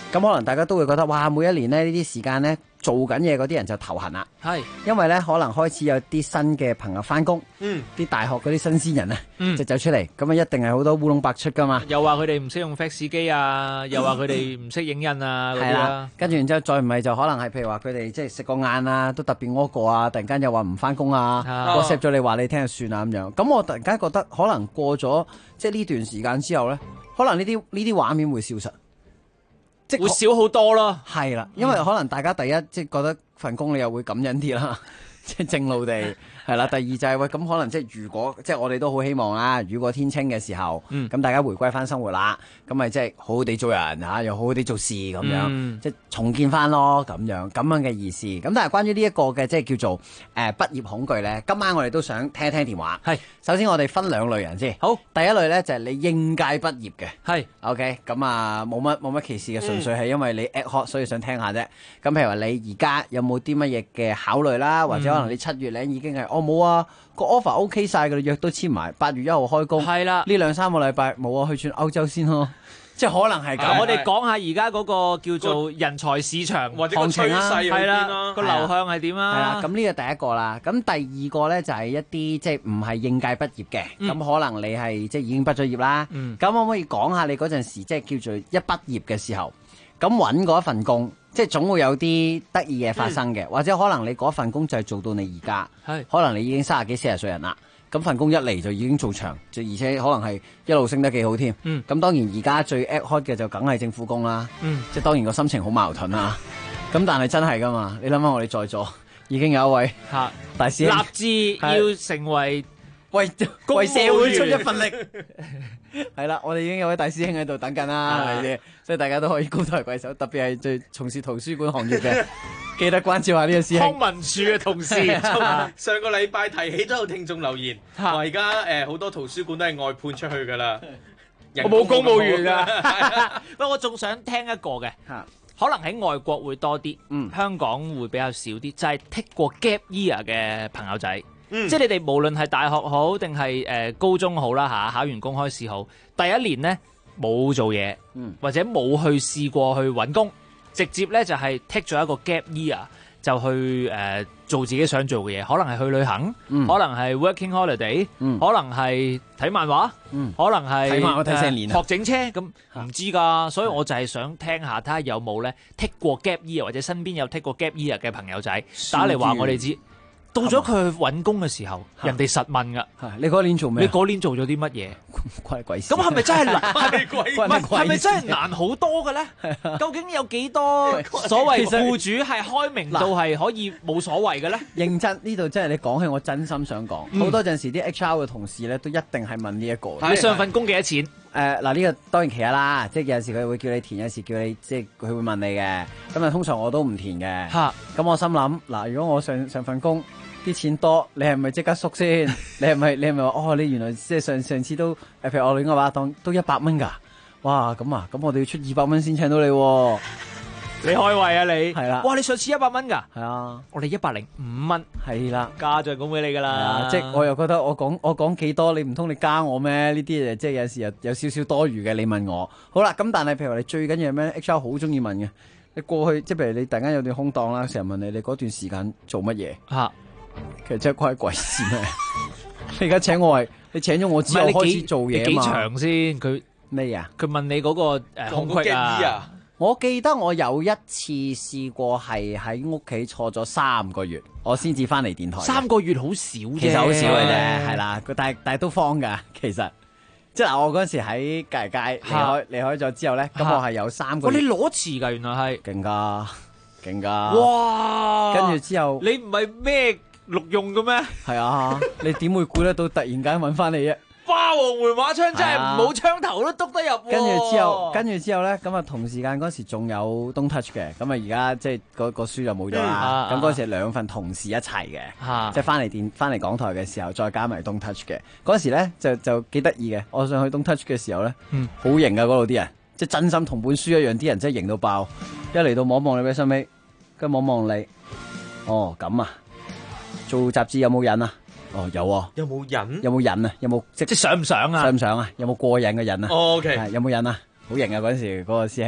咁可能大家都會覺得，哇！每一年呢啲時間呢，做緊嘢嗰啲人就頭痕啦。 係， 因為呢可能開始有啲新嘅朋友翻工，啲大學嗰啲新鮮人啊，就走出嚟，咁啊一定係好多烏龍百出噶嘛。 又話佢哋唔識用 fax 機啊，又話佢哋唔識影印啊嗰啲啦。 跟住然之後再唔係就可能係譬如話佢哋即係食個晏啊，都特別屙過啊，突然間又話唔翻工啊 ，WhatsApp 咗你話你聽就算啦咁樣。咁我突然間覺得可能過咗即係呢段時間之後呢，可能呢啲畫面會消失。 即會少好多咯， 係啦，因為可能大家第一即係覺得份工你又會感恩啲啦，即係正路地係啦。第二就係喂，咁可能即係如果即係我哋都好希望啦，雨過天晴嘅時候，咁大家回歸翻生活啦，咁咪即係好好地做人嚇，又好好地做事咁樣，即係重建翻咯咁樣嘅意思。咁但係關於呢一個嘅即係叫做畢業恐懼咧，今晚我哋都想聽一聽電話。係，首先我哋分兩類人先。好，第一類咧就係你應屆畢業嘅。係 ，OK， 咁啊冇乜歧視嘅，純粹係因為你 at hot 所以想聽下啫。咁譬如話你而家有冇啲乜嘢嘅考慮啦，或者可能你7月咧已經係冇啊，個 offer OK 晒嘅，約都簽埋，8月1號開工。係啦，呢2-3個禮拜冇啊，去轉歐洲先咯。即係可能係咁。 我哋講下而家嗰個叫做人才市場或者個趨勢係啦，個流向係點啊？ 係啦，咁呢個第一個啦。咁第二個咧就係一啲即係唔係應屆畢業嘅，咁可能你係即係已經畢咗業啦。咁可唔可以講下你嗰陣時即係叫做一畢業嘅時候，咁揾嗰一份工？即係總會有啲得意嘢發生嘅，或者可能你嗰份工就係做到你而家，可能你已經30幾40歲人啦，咁份工一嚟就已經做長，而且可能係一路升得幾好添。咁當然而家最 at hot 嘅就梗係政府工啦，即係當然個心情好矛盾啦。咁但係真係噶嘛？你諗下我哋在座已經有一位大師兄立志要成為為社會出一份力。係啦，我哋已經有位大師兄喺度等緊啦，係咪先？所以大家都可以高抬貴手，特別係最從事圖書館行業嘅，記得關照下呢個師兄。 康文署嘅同事， 上個禮拜提起都有聽眾留言，話而家好多圖書館都係外判出去噶啦。 我冇公務員㗎，不過我仲想聽一個嘅，可能喺外國會多啲，香港會比較少啲，就係 take 過 gap year 嘅朋友仔。即係你哋無論係大學好定係高中好啦嚇，考完公開試好，第一年呢冇做嘢，或者冇去試過去揾工，直接呢就係 take 咗一個 gap year 就去做自己想做嘅嘢，可能係去旅行，可能係 working holiday，可能係睇漫畫，可能係睇成年學整車，咁唔知㗎，所以我就係想聽下睇下有冇呢 take 過 gap year 或者身邊有 take 過 gap year 嘅朋友仔打嚟話我哋知。到咗佢去揾工嘅時候，人哋實問㗎。 你嗰年做咩？ 你嗰年做咗啲乜嘢？ 關鬼事。 咁係咪真係難？係咪真係難好多嘅咧？究竟有幾多所謂僱主係開明到係可以冇所謂嘅咧？ 認真呢度真係你講起，我真心想講。好多陣時啲 HR 嘅同事咧，都一定係問呢一個。 你上份工幾多錢？ 嗱呢個當然其一啦，即係有陣時佢會叫你填，有時叫你即係佢會問你嘅。咁啊通常我都唔填嘅。咁我心諗嗱，如果我上份工啲錢多，你係咪即刻縮先？你係咪話哦？你原來即係上次都譬如我應該話當都100蚊㗎。哇咁啊，咁我哋要出200蚊先請到你喎。 你開胃啊你？ 係啦。 哇！你上次100蚊㗎？ 係啊。 我哋105蚊。係啦。加獎咁俾你㗎啦。 即係我又覺得我講幾多，你唔通你加我咩？呢啲即係有時有少少多餘嘅。你問我好啦，咁但係譬如話你最緊要係咩 ？HR 好中意問嘅。你過去即係譬如你突然間有段空檔啦，成日問你嗰段時間做乜嘢？嚇！其實真係關鬼事咩？你而家請我係你請咗我之後開始做嘢嘛？ 幾長先？佢咩啊？ 佢問你嗰個空隙啊？ 我記得我有一次試過係喺屋企坐咗3個月，我先至翻嚟電台。 3個月好少啫， 其實好少嘅啫，係啦。但係都慌㗎，其實即係嗱，我嗰陣時喺隔離街離開咗之後咧，咁我係有3個月。 你攞詞㗎，原來係勁㗎！哇！跟住之後， 你唔係咩錄用嘅咩？ 係啊，你點會估得到突然間揾翻你啫？ 花王回馬槍真係冇槍頭都篤得入。 跟住之後咧，咁啊同時間嗰時仲有 Don't Touch 嘅，咁啊而家即係個書就冇咗啦。咁嗰時係2份同事一齊嘅，即係翻嚟港台嘅時候，再加埋 Don't Touch 嘅。嗰時咧就幾得意嘅。我上去 Don't Touch 嘅時候咧，好型噶嗰度啲人，即係真心同本書一樣，啲人真係型到爆。一嚟到望望你俾心尾，跟住望望你，哦咁啊，做雜誌有冇癮啊？哦，有啊。 有冇癮？ 有冇癮啊？有冇即係想唔想啊？ 想唔想啊？有冇過癮嘅癮啊？ 哦，OK。 有冇癮啊？好型啊！嗰陣時嗰個師兄。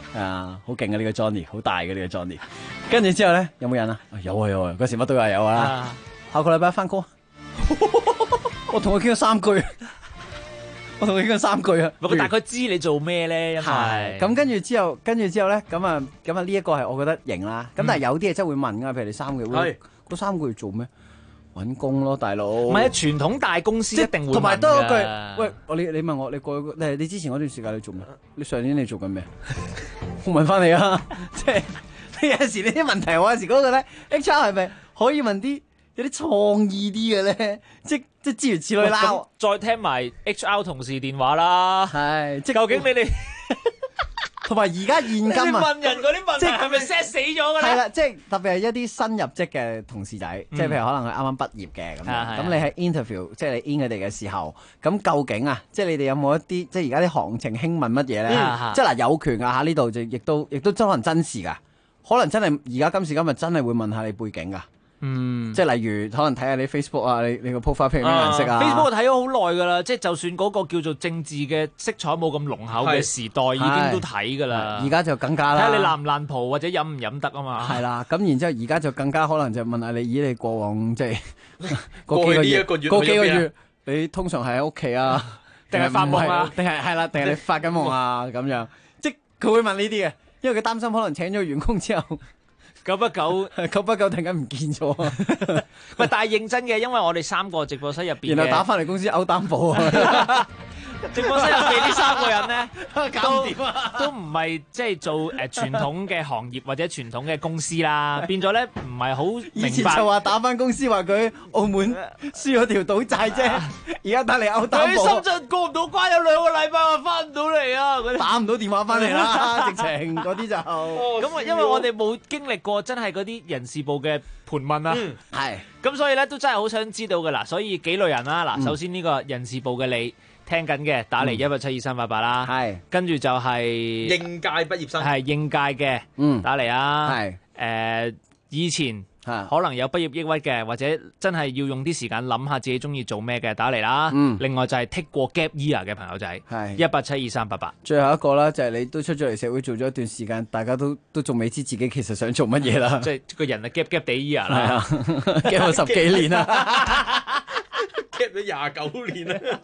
係啊，好勁啊呢個 Johnny， 好大嘅呢個 Johnny。跟住之後咧，有冇人啊？有啊，嗰時乜都話有啦。下個禮拜翻工，我同佢傾咗3句。我同佢傾咗3句啊！ 佢大概知你做咩咧，因為咁跟住之後咧，咁啊呢一個係我覺得型啦。咁但係有啲嘢真係會問噶，譬如你3個月，嗰3個月做咩？搵工咯，大佬。 唔係傳統大公司一定會問㗎。 同埋多一句，喂，你問我，你之前嗰段時間你做咩？你上年你做緊咩？我問翻你啊！即係有陣時呢啲問題，我有時嗰個咧 HR 係咪可以問啲有啲創意啲嘅咧？即諸如此類啦。 再聽埋 HR 同事電話啦。 係， 究竟你哋同埋而家現今啊， 問人嗰啲問題係咪 set 死咗㗎咧？ 係啦，即係特別係一啲新入職嘅同事仔，即係譬如可能佢啱啱畢業嘅咁樣。咁你喺 interview， 即係你 in 佢哋嘅時候，咁究竟啊，即係你哋有冇一啲即係而家啲行情興問乜嘢咧？即係嗱，有權啊嚇呢度就亦都可能真事㗎，可能真係而家今時今日真係會問下你背景㗎。即係例如可能睇下你 Facebook 啊，你個 profile pic 咩顏色啊 ？Facebook 我睇咗好耐噶啦，即係就算嗰個叫做政治嘅色彩冇咁濃厚嘅時代，已經都睇噶啦。 而家就更加啦。睇下你爛唔爛蒲或者飲唔飲得啊嘛。 係啦，咁然之後而家就更加可能就問下你，你過往即係嗰幾個月，你通常係喺屋企啊， 定係發夢啊？ 定係你發緊夢啊？咁樣，即係佢會問呢啲嘅，因為佢擔心可能請咗員工之後。 久不久突然間唔見咗。 喂，但係認真嘅，因為我哋3個直播室入邊， 然後打翻嚟公司勾擔保啊！ 直播室入邊呢3個人咧，都唔係即係做傳統嘅行業或者傳統嘅公司啦，變咗咧唔係好明白。 以前就話打翻公司話佢澳門輸咗條賭債啫，而家打嚟勾擔保。 佢深圳過唔到關，有2個禮拜話翻唔到嚟啊！ 打唔到電話翻嚟啦，直情嗰啲就咁啊，因為我哋冇經歷過真係嗰啲人事部嘅盤問啊， 係咁所以咧都真係好想知道嘅啦。所以幾類人啦，嗱，首先呢個人事部嘅你。聽緊嘅打嚟1872388啦，係跟住就係應屆畢業生， 係應屆嘅，打嚟啊，係以前可能有畢業抑鬱嘅，或者真係要用啲時間諗下自己中意做咩嘅，打嚟啦。另外就係 take 過 gap year 嘅朋友仔，係1872388。最後一個啦，就係你都出咗嚟社會做咗一段時間，大家都仲未知自己其實想做乜嘢啦，即係個人啊 gap 地 year 啦，gap 咗10幾年啦 ，gap 咗29年啦。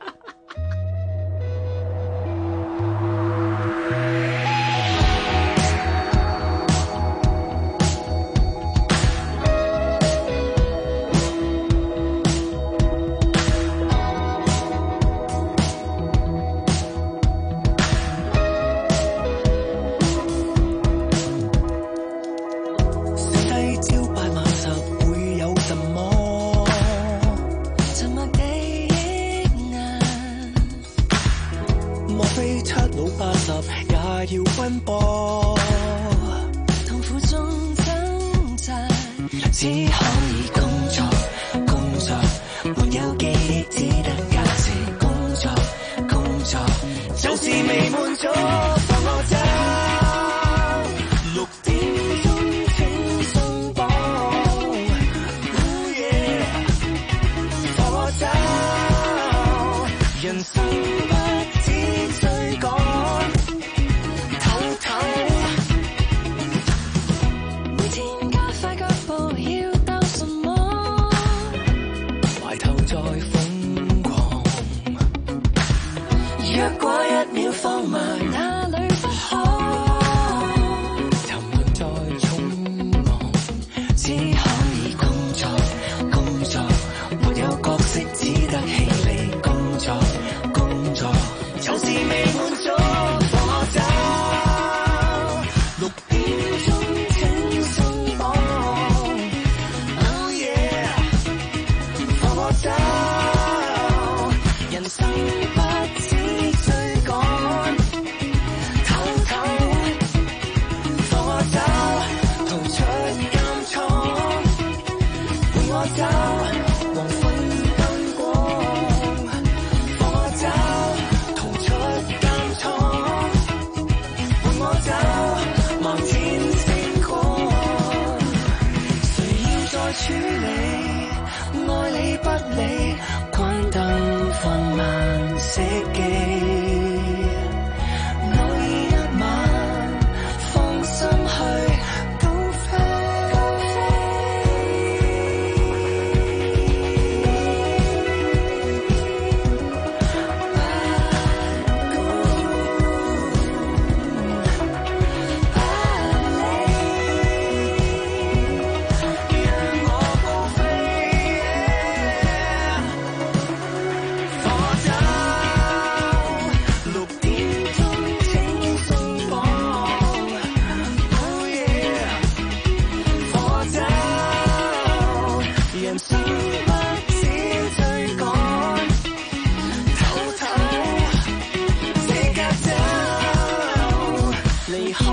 要奔波，痛苦中掙扎，只可以工作，工作，沒有記憶，只得價值。工作，工作，就是未滿足，放我走。6點鐘請鬆綁，放我走。人生不止追趕。若果1秒放慢，哪裏不可？沉沒在匆忙，只可以工作，工作，沒有角色，只得氣力。工作，工作，就是未滿足，放我走。6點鐘請鬆綁，Oh yeah，放我走。人生不止追趕，偷偷放我走，逃出監倉，陪我走，黃昏燈光，放我走，逃出監倉，陪我走，望天星光。誰要再處理，愛理不理，關燈放慢熄機。偶爾一晚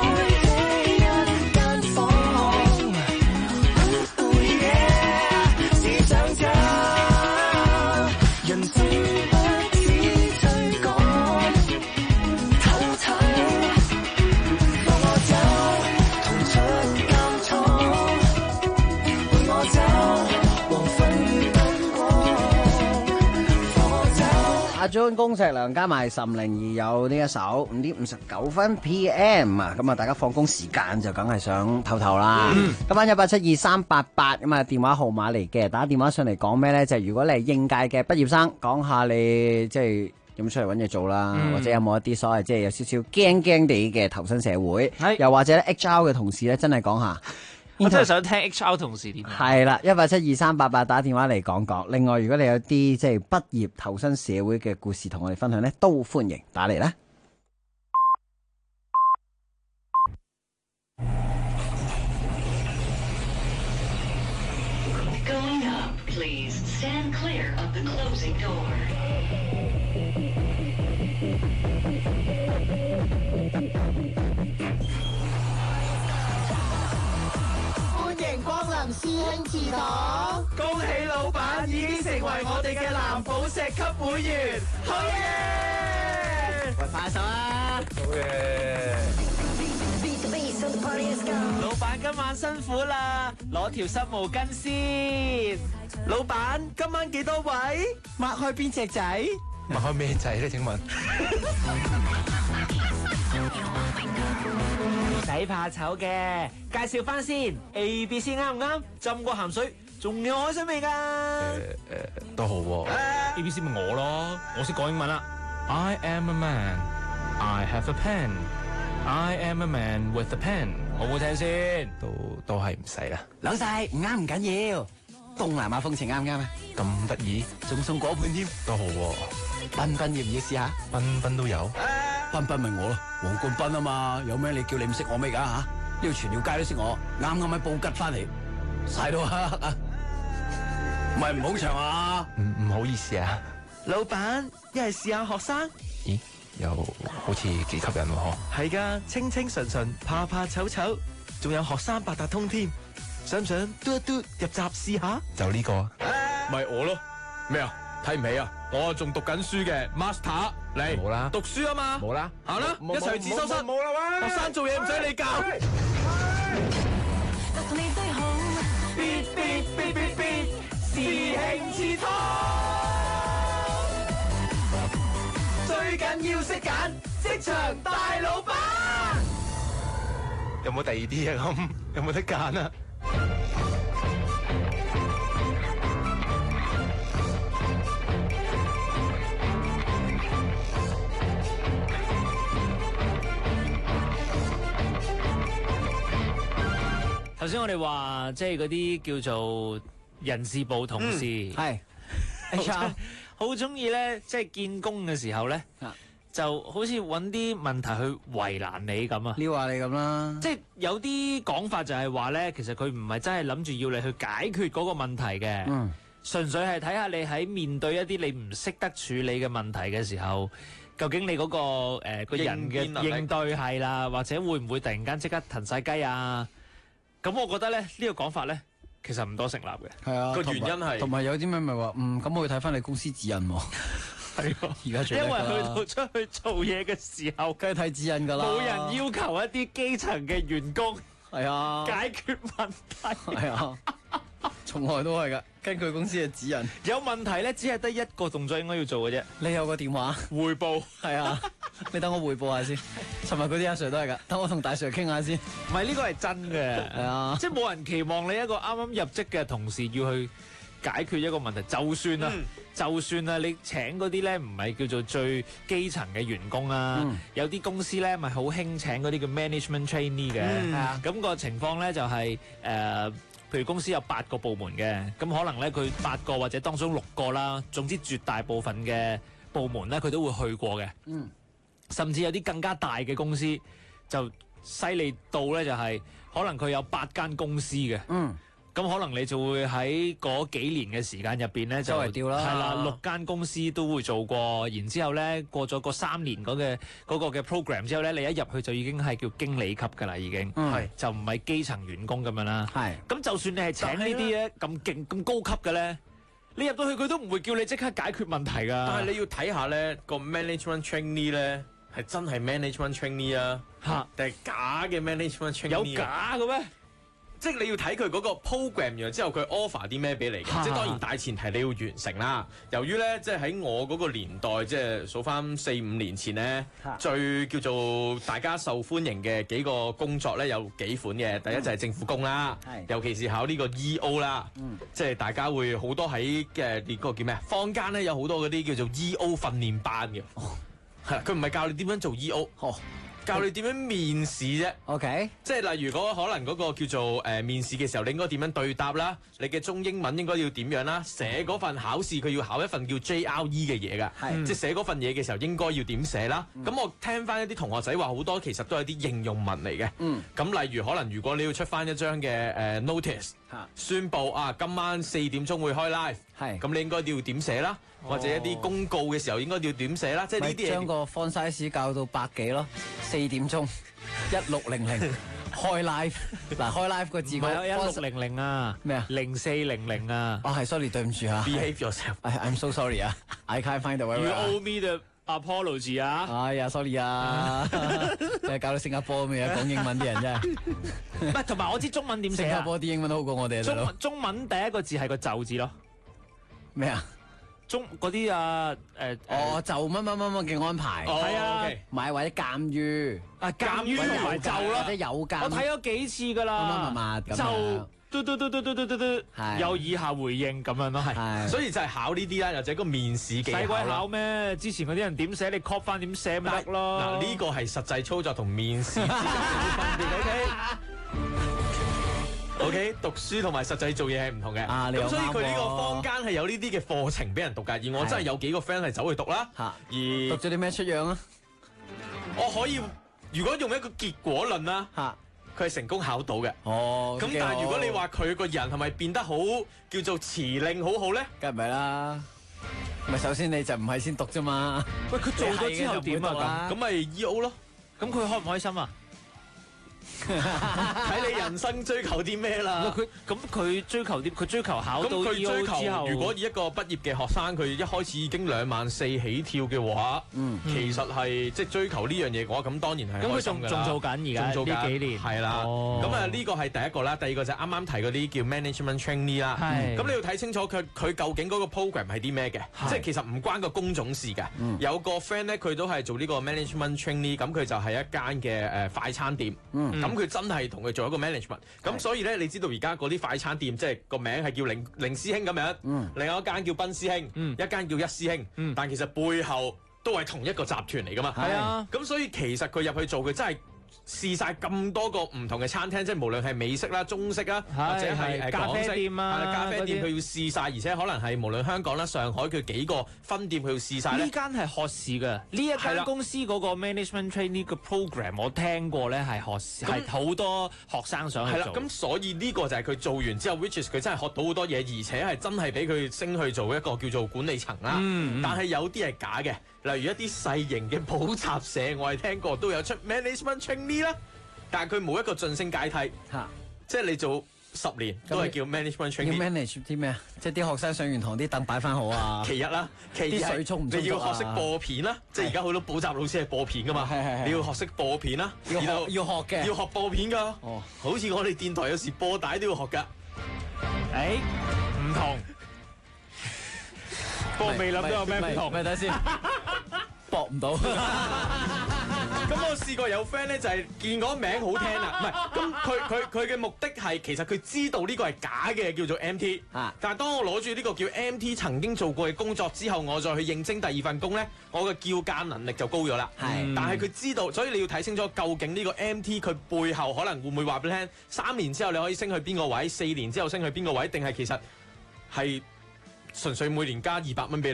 阿 John 公石良加埋岑寧兒有呢一首5:59 PM 啊，咁啊大家放工時間就梗係想唞唞啦。今晚1872388咁啊電話號碼嚟嘅，打電話上嚟講咩呢？就係如果你係應屆嘅畢業生，講下你即係有冇出嚟揾嘢做啦，或者有冇一啲所謂即係有少少驚驚地嘅投身社會，又或者咧 HR 嘅同事咧真係講下。 我真係想聽 HR 同事點。 係啦，1872388打電話嚟講講。另外，如果你有啲即係畢業投身社會嘅故事同我哋分享呢，都歡迎打嚟啦。 Going up, please stand clear of the closing door. 歡迎光臨師兄祠堂， 恭喜老闆已經成為我哋嘅藍寶石級會員，好嘢！ 喂，快手啊！ 好嘢！老闆今晚辛苦啦，攞條濕毛巾先。老闆今晚幾多位？抹開邊隻仔？ 抹開咩仔咧？請問？ 唔使怕醜嘅，介紹翻先 A、B、C 啱唔啱？浸過鹹水，仲有海水味㗎。 都好喎。A B C 咪我咯，我識講英文啦。I am a man, I have a pen, I am a man with a pen。好唔好聽先？都係唔使啦。 老細唔啱唔緊要，東南亞風情啱唔啱啊？ 咁得意， 仲送果盤添。 都好喎。 彬彬要唔要試下？ 彬彬都有。 彬彬咪我咯，黃冠斌啊嘛，有咩你叫你唔識我咩㗎嚇？呢度全條街都識我，啱啱喺布吉翻嚟，曬到黑啊！唔係唔好長啊！ 唔好意思啊。 老闆，一係試下學生。 咦，又好似幾吸引喎。 係㗎，清清純純，怕怕醜醜，仲有學生八達通添。想唔想嘟一嘟入閘試下？ 就呢個。 咪我咯。咩啊？睇唔起啊！我仲讀緊書嘅 Master， 嚟冇啦， 讀書啊嘛， 冇啦， 行啦，一齊自修室，冇啦喂，學生做嘢唔使你教。必，師兄祠堂，最緊要識揀職場大老闆。 有冇第二啲啊？咁有冇得揀啊？ 頭先我哋話即係嗰啲叫做人事部同事， 係好中意咧，即係見工嘅時候咧，就好似揾啲問題去為難你咁啊， 撩下你咁啦。 即係有啲講法就係話咧，其實佢唔係真係諗住要你去解決嗰個問題嘅，純粹係睇下你喺面對一啲你唔識得處理嘅問題嘅時候，究竟你嗰個人嘅應對係啦，或者會唔會突然間即刻騰晒雞啊？咁我覺得咧呢個講法咧，其實唔多成立嘅。 係啊， 個原因係同埋有啲咩咪話咁我要睇翻你公司指引喎。 係啊， 而家最因為去到出去做嘢嘅時候， 梗係睇指引㗎啦。 冇人要求一啲基層嘅員工係啊解決問題。 係啊，從來都係㗎。根據公司嘅指引， 有問題咧，只係得一個動作應該要做嘅啫。 你有個電話匯報， 係啊，你等我匯報下先。尋日嗰啲阿 Sir 都係㗎，等我同大 Sir 傾下先。 唔係呢個係真嘅， 係啊， 即係冇人期望你一個啱啱入職嘅同事要去解決一個問題，就算啦，就算啦，你請嗰啲咧唔係叫做最基層嘅員工啦，有啲公司咧咪好興請嗰啲叫 management trainee 嘅，咁個情況咧就係譬如公司有8個部門嘅，咁可能咧佢8個或者當中6個啦，總之絕大部分嘅部門咧佢都會去過嘅，甚至有啲更加大嘅公司就犀利到咧就係可能佢有8間公司嘅， 咁可能你就會喺嗰幾年嘅時間入邊咧，就周圍調啦係啦，6間公司都會做過，然之後咧過咗個3年嗰個嘅 program 之後咧，你一入去就已經係叫經理級㗎啦，已經係就唔係基層員工咁樣啦。係咁，就算你係請呢啲咧咁勁咁高級嘅咧，你入到去佢都唔會叫你即刻解決問題㗎。 但係你要睇下咧個 management trainee 咧係真係 management trainee 啊，定係假嘅 management trainee？ 有假嘅咩？ 即係你要睇佢嗰個 program 完之後，佢 offer 啲咩俾你嘅。即係當然大前提你要完成啦。由於咧，即係喺我嗰個年代，即係數翻4-5年前咧，最叫做大家受歡迎嘅幾個工作咧，有幾款嘅。第一就係政府工啦，尤其是考呢個 EO 啦，即係大家會好多喺嘅呢個叫咩啊？坊間咧有好多嗰啲叫做 EO 訓練班嘅，係啦，佢唔係教你點樣做 EO。教你點樣面試啫 ，OK， 即係例如可能嗰個叫做面試嘅時候，你應該點樣對答啦？你嘅中英文應該要點樣啦？寫嗰份考試佢要考一份叫 JRE 嘅嘢㗎，即係寫嗰份嘢嘅時候應該要點寫啦？咁我聽翻一啲同學仔話好多其實都係啲應用文嚟嘅。咁例如可能如果你要出翻一張嘅notice，宣佈啊今晚4點鐘會開 live，咁你應該要點寫啦？或者一啲公告嘅時候應該要點寫啦？即係呢啲嘢。 將個 font size 校到100幾咯。4點鐘1600開 live 嗱，開 live 個字唔係1600啊， 咩啊 0400啊， 哦係 sorry 對唔住啊 ，behave yourself，I'm so sorry 啊，I can't find the word。 You owe me the apology 啊， 哎呀 sorry 啊，真係搞到新加坡咁樣講英文啲人真係， 唔係同埋我知中文點寫啊， 新加坡啲英文都好過我哋。 中文第一個字係個就字咯， 咩啊？ 嗰啲就乜嘅安排， 係啊， 買或者鑑於鑑於同埋就咯， 或者有鑑， 我睇咗幾次㗎啦，就嘟，有以下回應咁樣咯，係， 所以就係考呢啲啦，或者個面試技巧。 使鬼考咩？之前嗰啲人點寫，你 copy 翻點寫咪得咯。 嗱，呢個係實際操作同面試之間嘅分別。OK， 讀書同埋實際做嘢係唔同嘅，咁所以佢呢個坊間係有呢啲嘅課程俾人讀㗎，而我真係有幾個 friend 係走去讀啦，而讀咗啲咩出樣啊？ 我可以如果用一個結果論啦，佢係成功考到嘅。咁但係如果你話佢個人係咪變得好叫做辭令好好咧？ 梗係唔係啦，咪首先你就唔係先讀啫嘛。 喂，佢做咗之後點啊？ 咁咪 EO 咯， 咁佢開唔開心啊？ 睇你人生追求啲咩啦？ 佢追求啲，佢追求考到 EO 之後， 如果以一個畢業嘅學生，佢一開始已經24000起跳嘅話，其實係即係追求呢樣嘢嘅話，咁當然係開心㗎啦。咁佢仲做緊而家呢幾年，係啦。咁啊呢個係第一個啦，第二個就係啱啱提嗰啲叫 management trainee 啦。咁你要睇清楚佢究竟嗰個 program 係啲咩嘅，即係其實唔關個工種事㗎。有個 friend 咧，佢都係做呢個 management trainee，咁佢就係一間嘅快餐店。咁佢真係同佢做一個 management，咁所以咧，你知道而家嗰啲快餐店即係個名係叫凌師兄咁樣，另外一間叫賓師兄，一間叫一師兄，但其實背後都係同一個集團嚟噶嘛。係啊，咁所以其實佢入去做，佢真係試晒咁多個唔同嘅餐廳，即係無論係美式啦、中式啦，或者係咖啡店啊， 咖啡店佢要試晒，而且可能係無論香港啦、上海佢幾個分店佢要試晒。 呢間係學士嘅，呢一間公司嗰個 management training 嘅 program 我聽過咧係學士，係好多學生想去做。係啦， 咁所以呢個就係佢做完之後 which is 佢真係學到好多嘢，而且係真係俾佢升去做一個叫做管理層啦。但係有啲係假嘅，例如一啲細型嘅補習社，我係聽過都有出 management training。但係佢冇一個晉升階梯，即係你做10年都係叫 management training。 要 manage 啲咩啊？即係啲學生上完堂啲凳擺翻好啊。 其一啦，其二啲水沖唔沖？ 你要學識播片啦，即係而家好多補習老師係播片噶嘛。你要學識播片啦， 要學嘅， 要學播片噶。哦，好似我哋電台有時播帶都要學噶。 唔同，不過未諗到有咩唔同。 咪等先，搏唔到。 咁我試過有 friend 咧，就係見嗰名好聽啦，唔係咁佢嘅目的係其實佢知道呢個係假嘅，叫做 MT。但係當我攞住呢個叫 MT 曾經做過嘅工作之後，我再去應徵第二份工咧，我嘅叫價能力就高咗啦。但係佢知道，所以你要睇清楚究竟呢個 MT 佢背後可能會唔會話俾你聽，3年之後你可以升去邊個位，4年之後升去邊個位，定係其實係純粹每年加200蚊俾你咯？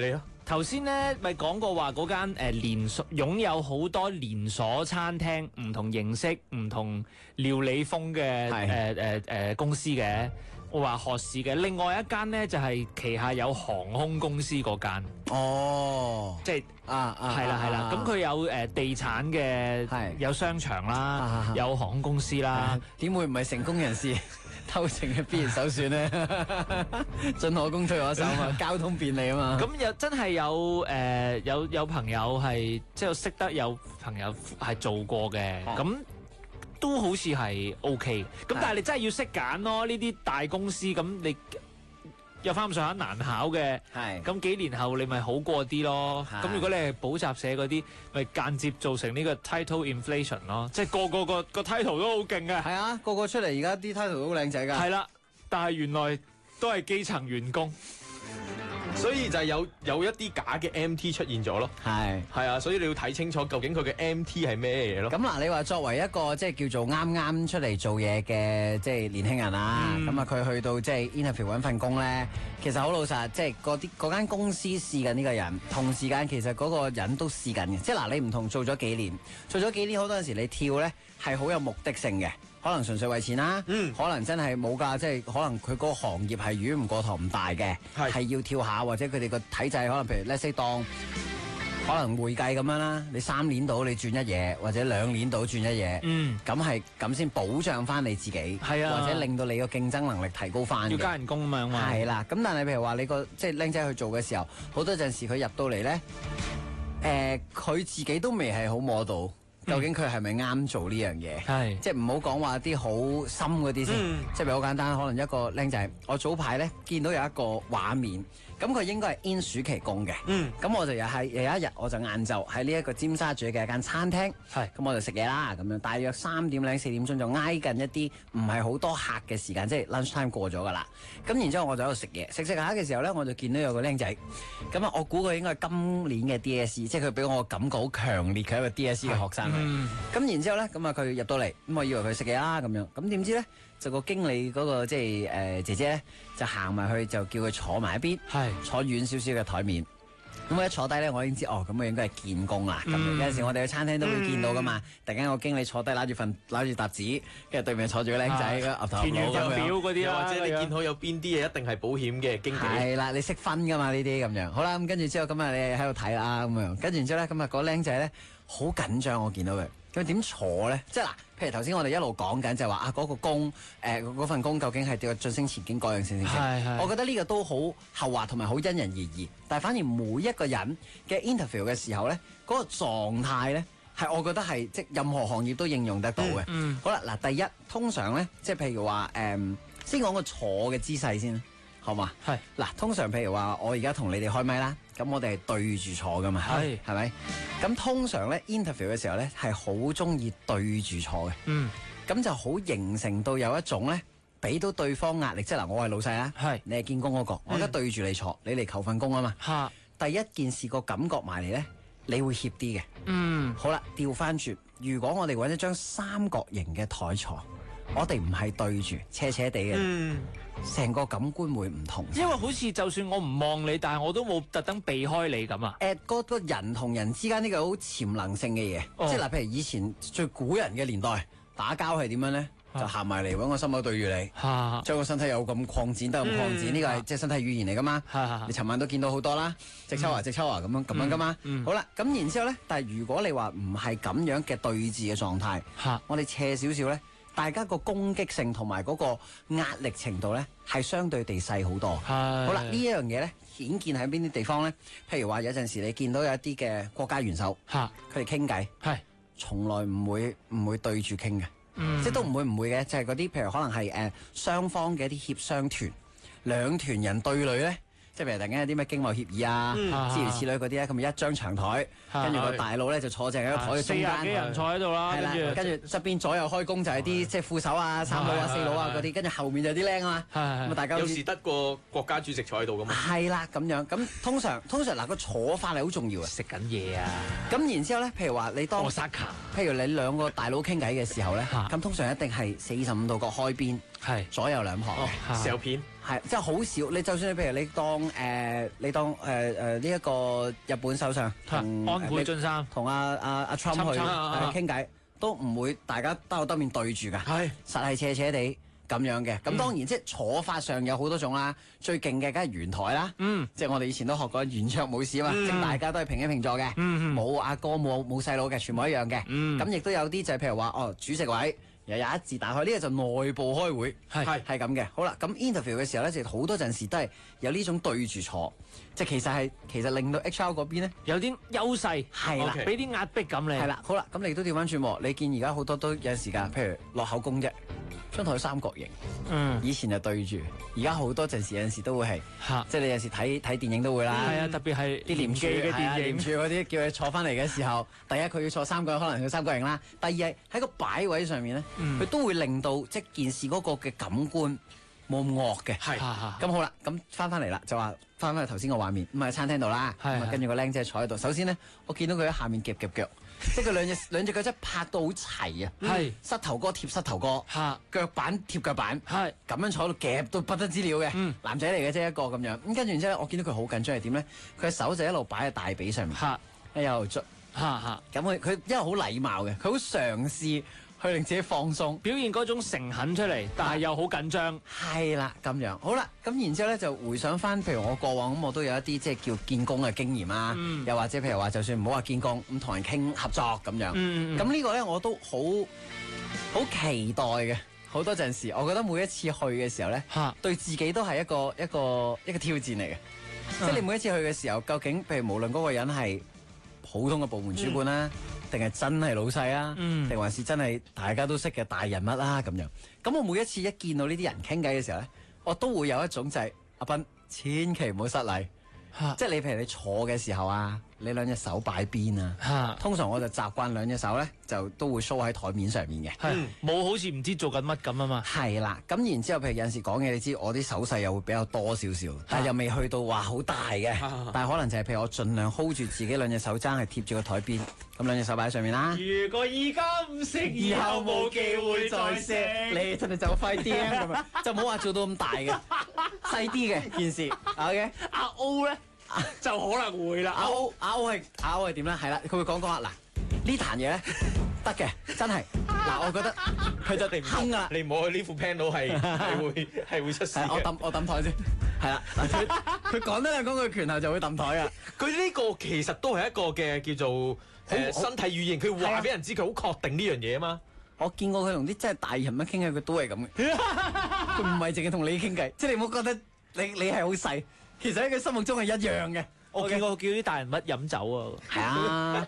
頭先咧咪講過話嗰間連鎖擁有好多連鎖餐廳，唔同形式、唔同料理風嘅公司嘅。我話學士嘅，另外一間咧就係旗下有航空公司嗰間。 哦， 即係係啦，咁佢有地產嘅，有商場啦，有航空公司啦， 點會唔係成功人士偷情嘅必然首選咧？進可攻退可守嘛，交通便利啊嘛。 咁又真係有朋友係即係識得有朋友係做過嘅，咁。都好似係 OK，咁但係你真係要識揀咯。呢啲大公司咁你有翻咁上下難考嘅，咁幾年後你咪好過啲咯。咁如果你係補習社嗰啲，咪間接造成呢個 title inflation 咯，即係個 title 都好勁嘅。 係啊，個出嚟而家啲 title 都好靚仔㗎。 係啦，但係原來都係基層員工。 所以就係有一啲假嘅 MT 出現咗咯，係啊，所以你要睇清楚究竟佢嘅 MT 係咩嘢咯。 咁嗱，你話作為一個即係叫做啱啱出嚟做嘢嘅即係年輕人啦，咁啊佢去到即係 interview 揾份工咧，其實好老實，即係嗰間公司試緊呢個人，同時間其實嗰個人都試緊嘅。即係嗱，你唔同做咗幾年，好多陣時你跳咧係好有目的性嘅。可能純粹為錢啦，可能真係冇㗎，即係可能佢嗰個行業係魚唔過塘唔大嘅，係要跳下，或者佢哋個體制可能譬如 let's say 當可能會計咁樣啦，你3年到你轉一嘢，或者2年到轉一嘢，咁係咁先保障翻你自己，或者令到你個競爭能力提高翻。 要加人工咁樣嘛。 係啦，咁但係譬如話你個即係僆仔去做嘅時候，好多陣時佢入到嚟咧，佢自己都未係好摸到。究竟佢係咪啱做呢樣嘢？即係唔好講話啲好深嗰啲先，即係譬如好簡單，可能一個僆仔，我早排咧見到有一個畫面，咁佢應該係 in 暑期工嘅，咁我就有一日我就晏晝喺呢一個尖沙咀嘅一間餐廳，咁我就食嘢啦，咁樣大約3點零4點鐘就挨近一啲唔係好多客嘅時間，即係 lunch time 過咗㗎啦。咁然之後我就喺度食嘢，食下嘅時候咧，我就見到有個僆仔，咁啊我估佢應該係今年嘅 DSE，即係佢俾我感覺好強烈，佢係一個 DSE 嘅學生。咁然之後咧，咁啊佢入到嚟，咁我以為佢食嘢啦咁樣，咁點知咧就個經理嗰個即係姐姐咧就行埋去就叫佢坐埋一邊，坐遠少少嘅台面。咁我一坐低咧，我已經知哦，咁佢應該係見工啦。咁有陣時我哋去餐廳都會見到噶嘛，突然間個經理坐低揦住沓紙，跟住對面坐住個僆仔，個岌頭填完份表嗰啲啦， 或者你見到有邊啲嘢一定係保險嘅經紀。 係啦，你識分噶嘛呢啲咁樣。好啦，咁跟住之後咁啊，你喺度睇啦咁樣，跟住然之後咧，咁啊個僆仔咧好緊張，我見到佢。咁點坐咧？即係嗱，譬如頭先我哋一路講緊就係話啊，嗰個工嗰份工究竟係對個晉升前景各樣性。我覺得呢個都好後話同埋好因人而異。但係反而每一個人嘅 interview 嘅時候咧，嗰個狀態咧係我覺得係即係任何行業都應用得到嘅。好啦，嗱，第一通常咧，即係譬如話先講個坐嘅姿勢先，好嘛？嗱，通常譬如話我而家同你哋開咪啦，咁我哋係對住坐噶嘛，係咪？咁通常咧 interview 嘅時候咧係好中意對住坐嘅，咁就好形成到有一種咧俾到對方壓力，即係嗱，我係老細啦，你係見工嗰個，我而家對住你坐，你嚟求份工啊嘛，第一件事個感覺埋嚟咧，你會怯啲嘅，好啦，調翻轉，如果我哋揾一張三角形嘅台坐，我哋唔係對住斜斜地嘅，成個感官會唔同。 因為好似就算我唔望你，但係我都冇特登避開你咁啊。 個人同人之間呢個好潛能性嘅嘢，即係嗱，譬如以前最古人嘅年代打交係點樣咧？就行埋嚟揾個心口對住你，將個身體有咁擴展得咁擴展，呢個係即係身體語言嚟噶嘛。你尋晚都見到好多啦，直抽啊咁樣噶嘛。好啦，咁然之後咧，但係如果你話唔係咁樣嘅對峙嘅狀態，我哋斜少少咧，大家個攻擊性同埋嗰個壓力程度咧係相對地細好多。好啦，呢一樣嘢咧顯見喺邊啲地方咧？譬如話有陣時你見到有一啲嘅國家元首，佢哋傾偈，從來唔會對住傾嘅。即係都唔會嘅，就係嗰啲譬如可能係雙方嘅一啲協商團，兩團人對壘咧，即係譬如突然間有啲咩經貿協議啊，諸如此類嗰啲咧，咁咪一張長台，跟住個大佬咧就坐正喺個台嘅中間，40幾人坐喺度啦，跟住側邊左右開工就係啲即係副手啊、三佬啊、四佬啊嗰啲，跟住後面就有啲僆啊嘛，咁啊大家有時得個國家主席坐喺度㗎嘛， 係啦咁樣，咁通常嗱個坐法係好重要啊， 食緊嘢啊， 咁然之後咧，譬如話你當譬如你兩個大佬傾偈嘅時候咧，咁通常一定係45度角開邊，左右兩旁嘅， 成片。 係即係好少。你就算你譬如你當呢一個日本首相同安倍晉三同阿 Trump 去傾偈，都唔會大家兜兜面對住㗎，係實係斜斜地。咁樣嘅，咁當然即係坐法上有好多種啦，最勁嘅梗係圓台啦，即係我哋以前都學過圓桌武士啊嘛，即係大家都係平起平坐嘅，冇阿哥冇細佬嘅，全部一樣嘅，咁亦都有啲就係譬如話主席位又有一字打開，呢個就內部開會係咁嘅。好啦，咁 interview 嘅時候咧，就好多陣時都係有呢種對住坐，即係其實令到 HR 嗰邊咧有啲優勢， 係啦， 俾啲壓迫感你， 係啦，好啦，咁你都調翻轉喎，你見而家好多都有時間，譬如落口供啫。張台三角形，以前就對住，而家好多陣時有陣時都會係，即係你有時睇電影都會啦。係啊，特別係啲廉署嘅電影，廉署嗰啲叫佢坐翻嚟嘅時候，第一佢要坐三個，可能要三角形啦。第二係喺個擺位上面咧，佢都會令到即係件事嗰個嘅感官冇咁惡嘅。係，咁好啦，咁翻嚟啦，就話翻去頭先個畫面，咁喺餐廳度啦，跟住個僆仔坐喺度。首先咧，我見到佢喺下面夾腳。即係佢兩隻腳真係拍到好齊啊！係膝頭哥貼膝頭哥，腳板貼腳板，係咁樣坐到夾到不得之了嘅。男仔嚟嘅啫一個咁樣。咁跟住然之後，我見到佢好緊張係點咧？佢手就一路擺喺大髀上面，一路捽，咁佢因為好禮貌嘅，佢好嘗試去令自己放鬆， 表現嗰種誠懇出嚟，但係又好緊張。 係啦，咁樣好啦。咁然之後咧就回想翻，譬如我過往咁，我都有一啲即係叫見工嘅經驗啦。又或者譬如話，就算唔好話見工，咁同人傾合作咁樣。咁呢個咧我都好期待嘅。好多陣時，我覺得每一次去嘅時候咧，對自己都係一個挑戰嚟嘅。即係你每一次去嘅時候，究竟譬如無論嗰個人係普通嘅部門主管啦，定係真係老細啊，定還是真係大家都識嘅大人物啦咁樣。咁我每一次一見到呢啲人傾偈嘅時候咧，我都會有一種就係阿斌，千祈唔好失禮。即係你譬如你坐嘅時候啊，你兩隻手擺邊啊，通常我就習慣兩隻手咧就都會 show 喺台面上面嘅， 冇好似唔知做緊乜咁啊嘛。 係啦，咁然之後譬如有陣時講嘢，你知我啲手勢又會比較多少少，但係又未去到話好大嘅，但係可能就係譬如我盡量 hold 住自己兩隻手踭係貼住個台邊，咁兩隻手擺喺上面啦。 如果而家唔識，以後冇機會再識， 你真係就快啲咁啊！就唔好話做到咁大嘅，細啲嘅件事。OK， 阿 O 咧。就可能會啦。 阿 O 係點咧？係啦，佢會講下嗱，呢壇嘢咧得嘅，真係嗱，我覺得佢就定坑啊！ 你唔好去呢副 panel 係會出事嘅。 我抌台先，係啦。佢講得兩講句拳頭就會抌台啊！ 佢呢個其實都係一個嘅叫做身體語言，佢話俾人知佢好確定呢樣嘢啊嘛。 我見過佢同啲真係大人物傾偈，佢都係咁嘅。佢唔係淨係同你傾偈，即係你唔好覺得你係好細。其實喺佢心目中係一樣嘅。 我見過叫啲大人物飲酒啊。 係啊。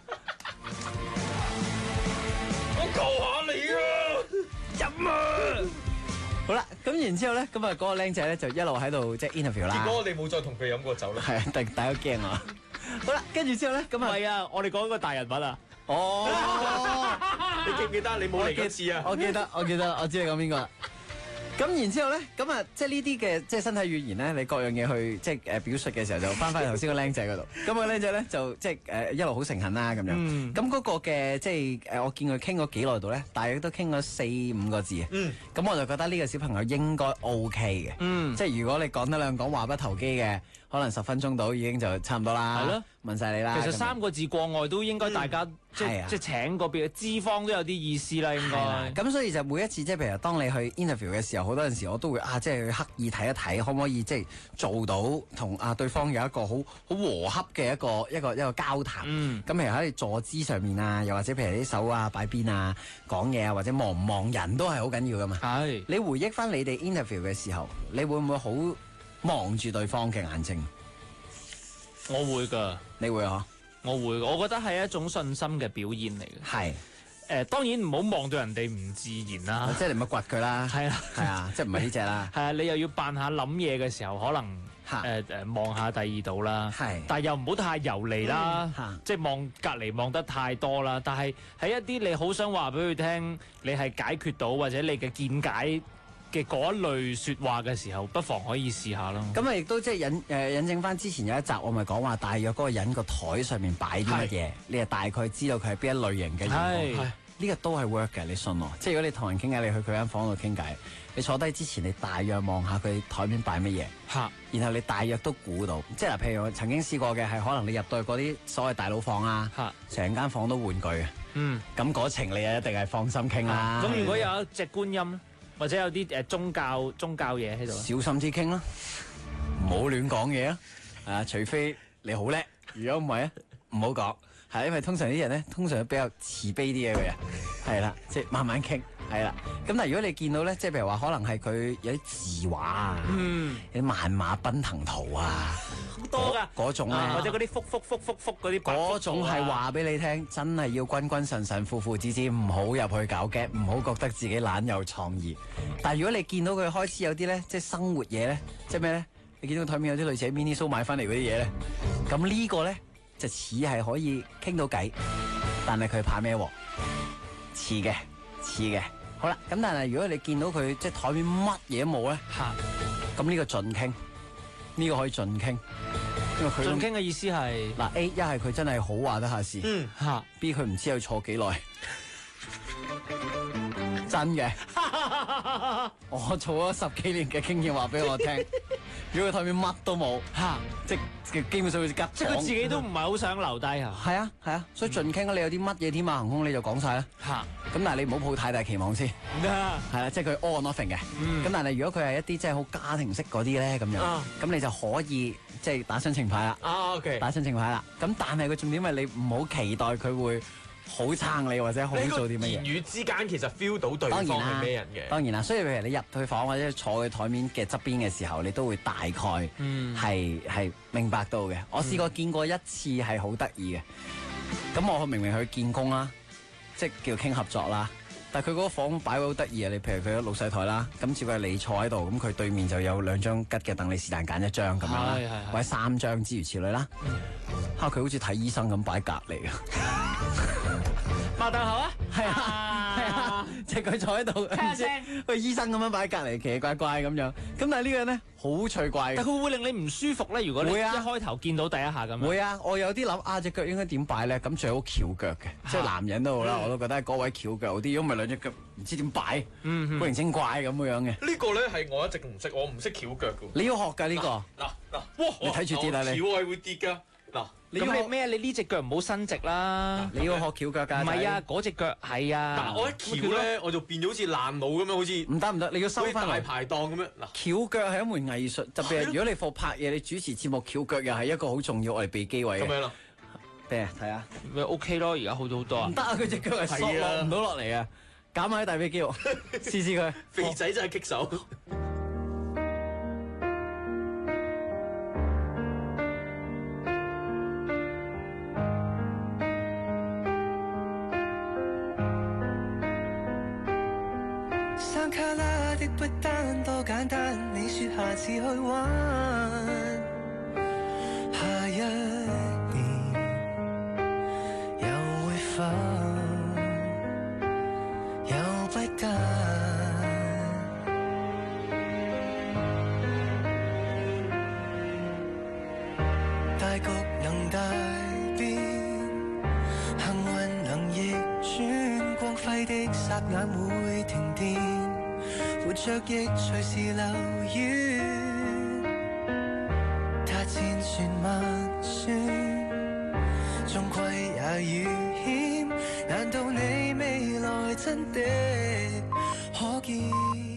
我求下你啊！飲啊！ 好啦，咁然之後咧，咁啊嗰個僆仔咧就一路喺度即係 interview 啦。 結果我哋冇再同佢飲過酒啦。 係啊，大家驚啊！好啦，跟住之後咧，咁啊係啊，我哋講一個大人物啊。 哦， 你記唔記得？你冇嚟幾次啊？ 我記得，我知你講邊個啦。咁然之後咧，咁啊，即係呢啲嘅即係身體語言咧，你各樣嘢去即係表述嘅時候，就翻返去頭先個僆仔嗰度。咁個僆仔咧就即係一路好誠懇啦咁樣。咁嗰個嘅即係我見佢傾咗幾耐度咧，大約都傾咗4-5個字。咁我就覺得呢個小朋友應該 OK 嘅。即係如果你講得兩講話不投機嘅，可能10分鐘到已經就差唔多啦。係咯，問晒你啦。 其實3個字過外都應該大家即係請個別資方都有啲意思啦，應該。 咁所以就每一次即係譬如當你去 interview 嘅時候，好多陣時我都會即係刻意睇一睇，可唔可以即係做到同對方有一個好和洽嘅一個交談。咁譬如喺你坐姿上面啊，又或者譬如啲手啊擺邊啊，講嘢啊，或者望唔望人都係好緊要噶嘛。係。你回憶翻你哋 interview 嘅時候，你會唔會好望住對方嘅眼睛？ 我會㗎。 你會啊？ 我會，我覺得係一種信心嘅表現嚟嘅。 係。 當然唔好望到人哋唔自然啦， 即係你唔好掘佢啦。係啊，係啊，即係唔係呢隻啦。 係啊，你又要扮下諗嘢嘅時候，可能望下第二度啦。係，但係又唔好太油膩啦。即係望隔離望得太多啦。但係喺一啲你好想話俾佢聽，你係解決到或者你嘅見解嘅嗰一類説話嘅時候，不妨可以試下咯。 咁啊，亦都即係引證翻之前有一集，我咪講話大約嗰個人個台上面擺啲乜嘢，你係大概知道佢係邊一類型嘅員工。 呢個都係 work 嘅，你信我。即係如果你同人傾偈，你去佢間房度傾偈，你坐低之前，你大約望下佢台面擺乜嘢，然後你大約都估到。即係嗱，譬如我曾經試過嘅係，可能你入到去嗰啲所謂大佬房啊，成間房都玩具嘅。咁嗰程你啊一定係放心傾啦。 咁如果有一隻觀音，或者有啲宗教嘢喺度， 小心啲傾啦，唔好亂講嘢啊！除非你好叻，如果唔係啊，唔好講。係因為通常啲人咧，通常比較慈悲啲嘅人，係啦，即係慢慢傾，係啦。咁但係如果你見到咧，即係譬如話，可能係佢有啲字畫啊，有啲萬馬奔騰圖啊， 好多㗎嗰種咧， 或者嗰啲福嗰啲， 嗰種係話俾你聽，真係要君君臣臣、父父子子，唔好入去搞 gag，唔好覺得自己懶有創意。但係如果你見到佢開始有啲咧，即係生活嘢咧，即係咩咧？你見到台面有啲類似喺 mini show 買翻嚟嗰啲嘢咧，咁呢個咧？就似係可以傾到偈，但係佢怕咩喎？似嘅。好啦，咁但係如果你見到佢即係台面乜嘢都冇咧，咁呢個盡傾，呢個可以盡傾，因為佢盡傾嘅意思係嗱 A 一係佢真係好話得下事，B 佢唔知佢坐幾耐，真嘅，我做咗10幾年嘅經驗話俾我聽。如果佢台面乜都冇，即係基本上好似吉， 即係佢自己都唔係好想留低啊。 係啊，所以盡傾啦。你有啲乜嘢天馬行空你就講晒啦。咁但係你唔好抱太大期望先。係啦，即係佢 all or nothing 嘅。咁但係如果佢係一啲即係好家庭式嗰啲咧，咁樣，咁你就可以即係打親情牌啦。 OK， 打親情牌啦。咁但係個重點係你唔好期待佢會好撐你或者好做啲乜嘢。 言語之間其實 feel 到對方係咩人嘅。 當然啦，所以譬如你入去房或者坐佢台面嘅側邊嘅時候，你都會大概係明白到嘅。我試過見過一次係好得意嘅。咁我明明去見工啦，即係叫傾合作啦。但係佢嗰個房擺會好得意啊！你譬如佢有老細台啦，咁只不過你坐喺度，咁佢對面就有2張吉嘅凳，你是但揀一張咁樣啦，或者3張諸如此類啦。佢好似睇醫生咁擺隔離嘅。 擘大口啊！ 係啊，即係佢坐喺度，個醫生咁樣擺喺隔離，奇奇怪怪咁樣。咁但係呢個人咧好趣怪嘅。 但佢會唔會令你唔舒服咧？如果你一開頭見到第一下咁樣。 會啊，我有啲諗隻腳應該點擺咧？咁最好翹腳嘅，即係男人都好啦，我都覺得嗰位翹腳好啲，如果唔係2隻腳唔知點擺，古靈精怪咁樣嘅。 呢個咧係我一直唔識，我唔識翹腳嘅。 你要學㗎呢個。 哇！ 你睇住跌啦你。 翹係會跌㗎。嗱， 咁你咩？你呢隻腳唔好伸直啦。 你要學翹腳㗎。 唔係啊，嗰隻腳係啊。 但我一翹咧，我就變咗好似爛佬咁樣，好似唔得，你要收翻嚟。 大排檔咁樣。嗱， 翹腳係一門藝術，特別係如果你課拍嘢，你主持節目翹腳又係一個好重要我哋避機位嘅。 咁樣咯。 睇下。 咪 OK 咯，而家好咗好多啊。 唔得啊！佢隻腳係落唔到落嚟啊！減埋啲大髀肌肉，試佢。 肥仔真係棘手。 山卡拉的不單多簡單，你說下次去玩，下一年又會否又不單，大局能大變，幸運能逆轉，光輝的霎眼會停電。活着亦隨時流遠，他千算萬算，終歸也遇險。難道你未來真的可見？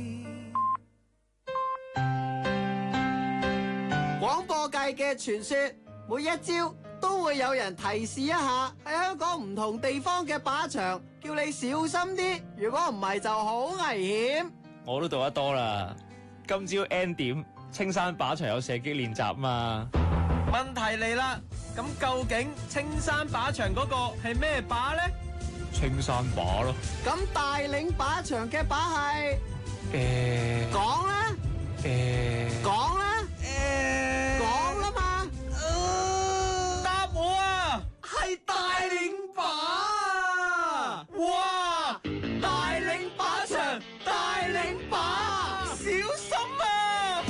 廣播界嘅傳說，每一朝都會有人提示一下喺香港唔同地方嘅靶場，叫你小心啲，如果唔係就好危險。 我都讀得多啦，今朝 N 點青山靶場有射擊練習嘛？ 問題嚟啦，咁究竟青山靶場嗰個係咩靶咧？ 青山靶咯。 咁大嶺靶場嘅靶係？講啦。講啦。講啦嘛。答我啊！係大嶺靶。哇！大嶺靶場。大嶺靶，小心啊！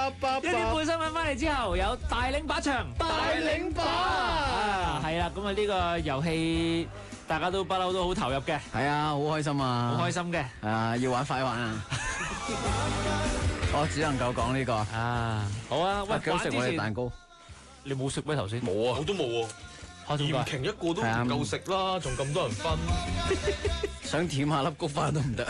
一啲半新聞翻嚟之後，有大領把場， 大領把係啦，咁啊呢個遊戲大家都不嬲都好投入嘅。 係啊，好開心啊！ 好開心嘅。 要玩快玩啊！我只能夠講呢個啊。好啊，喂， 幾好食我哋蛋糕。 你冇食咩頭先？ 冇啊，我都冇喎。嚴瓊一個都唔夠食啦，仲咁多人分。 想舔下粒菊花都唔得。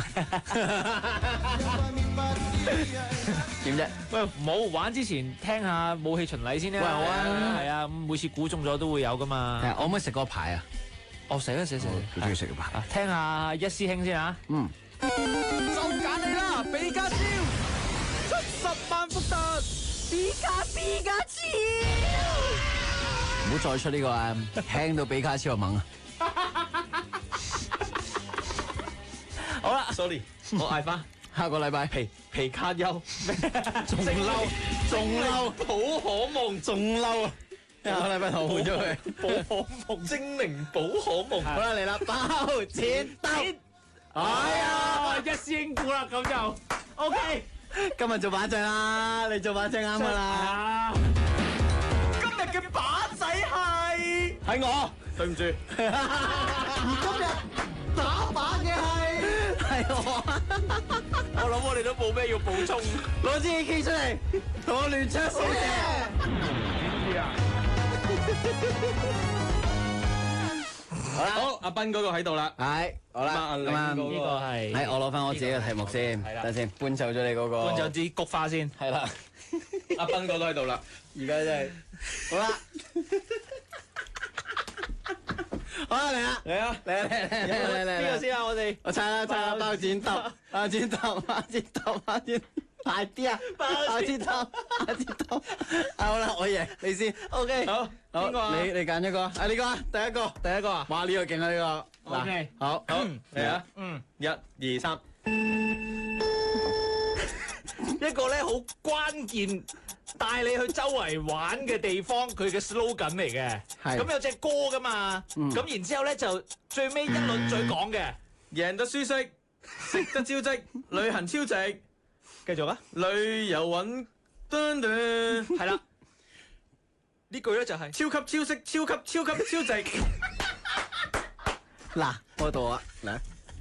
點啫？ 喂，唔好玩之前聽下武器巡禮先啦。 喂，好啊。 係啊，每次估中咗都會有噶嘛。 係，我可唔可以食個牌啊？ 哦，食。幾中意食個牌。 聽下一師兄先啊。 嗯。 就揀你啦，比卡超70萬伏特，比卡超。 唔好再出呢個啊！聽到比卡超就猛啊！ 好啦 ，sorry， 我嗌翻下個禮拜皮卡丘， 仲嬲， 寶可夢， 仲嬲啊！下個禮拜同換咗佢， 寶可夢，精靈寶可夢。 好啦，嚟啦，包錢兜。 哎呀，一師兄估啦，咁就 OK。 今日做把將啦，你做把將啱噶啦。 今日嘅把仔係我，對唔住。 而今日打靶嘅係我。 我諗我哋都冇咩要補充， 攞支 AK 出嚟，同我亂槍掃好，阿斌嗰個喺度啦。 係，好啦， 咁啊， 呢個係我攞翻我自己嘅題目先，等先，搬走咗你嗰個， 搬走支菊花先， 係啦。 阿斌嗰個都喺度啦， 而家真係好啦，好啦，嚟啊， 邊個先啊？ 我猜啦，包剪揼，快啲啊！包剪揼，好啦，我贏你先 ，OK， 好，邊個啊？你揀一個，呢個啊，第一個啊，哇，呢個勁啊，呢個 ，OK， 好， 嚟啊，1、2、3。 一個咧好關鍵，帶你去周圍玩嘅地方，佢嘅 slogan 嚟嘅。咁有隻歌噶嘛，咁然之後咧就最尾一輪嘴講嘅， 贏得舒適，食得超值，旅行超值。 繼續啊， 旅遊穩當當， 係啦。呢句咧就係超級超值，超值。 嗱，我到啊，嚟。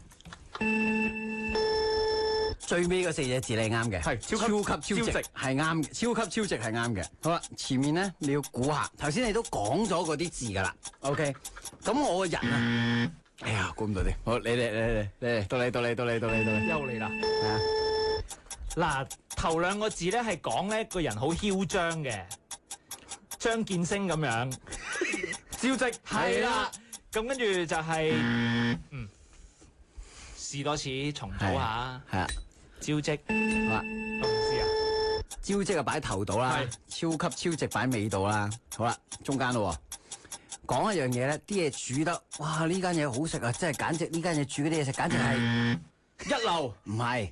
最尾嗰4隻字你啱嘅， 係超級超值係啱嘅，超級超值係啱嘅。好啦，前面咧你要估下，頭先你都講咗嗰啲字噶啦。OK， 咁我個人啊，哎呀，估唔到啲。好，你到你， 又嚟啦。 係啊， 嗱，頭2個字咧係講咧個人好囂張嘅，張建升咁樣， 超值係啦。咁跟住就係試多次重組下， 係啊。 招積， 好啦， 我唔知啊。 招積啊擺頭度啦，超級超值擺尾度啦。好啦，中間咯，講一樣嘢咧，啲嘢煮得，哇！呢間嘢好食啊，真係簡直呢間嘢煮嗰啲嘢食，簡直係一流。 唔係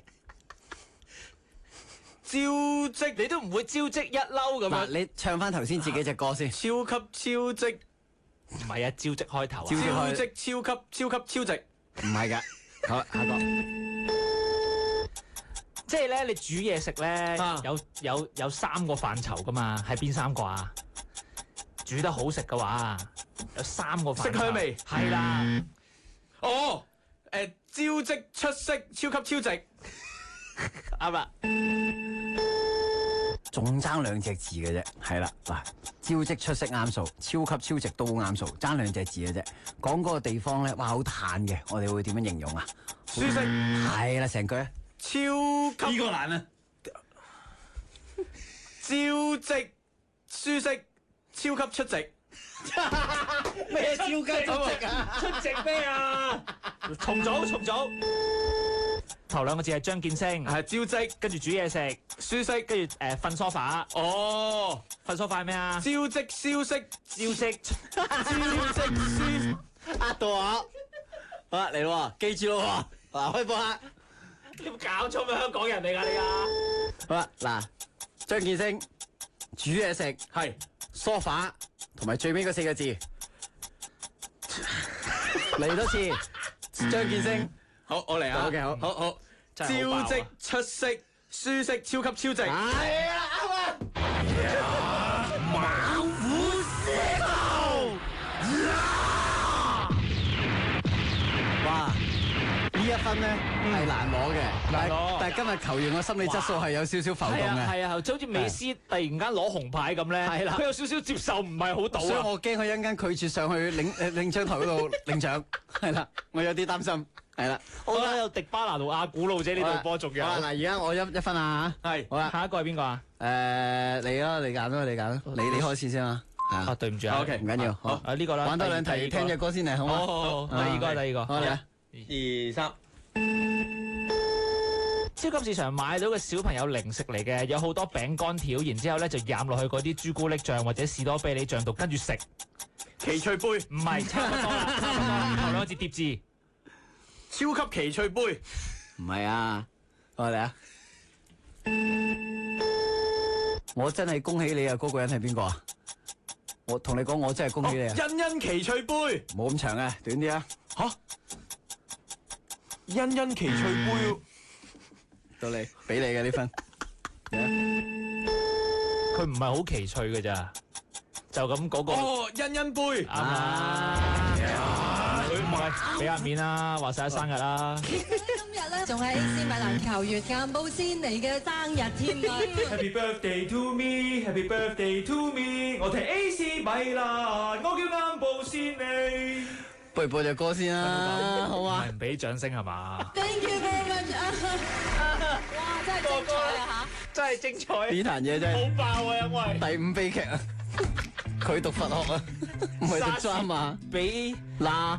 招積， 你都唔會招積一嬲咁樣。 你唱翻頭先自己隻歌先。 超級超值， 唔係啊，招積開頭啊。 超值，超級超值， 唔係㗎。好啦，下個。 即係咧，你煮嘢食咧，有3個範疇噶嘛？係邊3個啊？煮得好食嘅話，有3個範疇。 色香味係啦。 哦，招積出色，超級超值， 啱啦。 仲爭2隻字嘅啫，係啦嗱，招積出色啱數，超級超值都啱數，爭2隻字嘅啫。講嗰個地方咧，哇，好嘆嘅，我哋會點樣形容啊？ 舒適係啦，成句啊。 超級呢個難啊！ 招積舒適，超級出值。 咩超級出值啊？ 出值咩啊？重組。頭2個字係張建升， 係招積， 跟住煮嘢食， 舒適， 跟住瞓梳化。 哦， 瞓梳化係咩啊？ 招積消息， 呃到我。好啦，嚟咯，記住咯，嗱，開播啦。 你有冇搞錯咩？香港人嚟㗎你啊！ 好啦，嗱，張建升煮嘢食係梳化，同埋最尾嗰4個字嚟多次，張建升。 好，我嚟啊！ OK， 好， 招積出色，舒適，超級超值。 係啊，啱啊！ 分咧係難攞嘅，但係今日球員個心理質素係有少少浮動嘅。 係啊，就好似美斯突然間攞紅牌咁咧，佢有少少接受唔係好到啊。 所以我驚佢一陣間拒絕上去領獎台嗰度領獎，係啦，我有啲擔心。係啦， 好啦，有迪巴拿同阿古路姐呢隊波仲有。 嗱，而家我一分啊， 係， 好啦， 下一個係邊個啊？ 你咯，你揀咯，你揀，你開始先啊。 啊，對唔住啊。 OK，唔緊要，好， 呢個啦。 玩多兩題，聽隻歌先嚟，好嗎？ 好，第二個， 好嚟啊 ，2、3。 超級市場買到嘅小朋友零食嚟嘅，有好多餅乾條，然之後咧就飲落去嗰啲朱古力醬或者士多啤梨醬度，跟住食。 奇趣杯唔係，差唔多啦，頭兩個字疊字。 超級奇趣杯唔係啊，我嚟啊！我真係恭喜你啊！嗰個人係邊個啊？我同你講，我真係恭喜你啊！ 欣欣奇趣杯冇咁長啊，短啲啊！ 吓，欣欣奇趣杯到你，俾你嘅呢分。 佢唔係好奇趣嘅咋，就咁嗰個。 哦，欣欣杯佢唔係俾下面啦，話晒生日啦。 今日咧仲係 AC 米蘭球員顏布仙尼嘅生日添啊 ！Happy birthday to me, Happy birthday to me， 我睇 AC 米蘭，我叫顏布仙尼。 不如播隻歌先啦，好嘛？ 唔俾掌聲係嘛 ？Thank you very much 哇，真係精彩啊嚇！ 真係精彩。 呢壇嘢真係好爆啊，因為第5悲劇啊！佢讀佛學啊，唔係讀 drama。 俾嗱。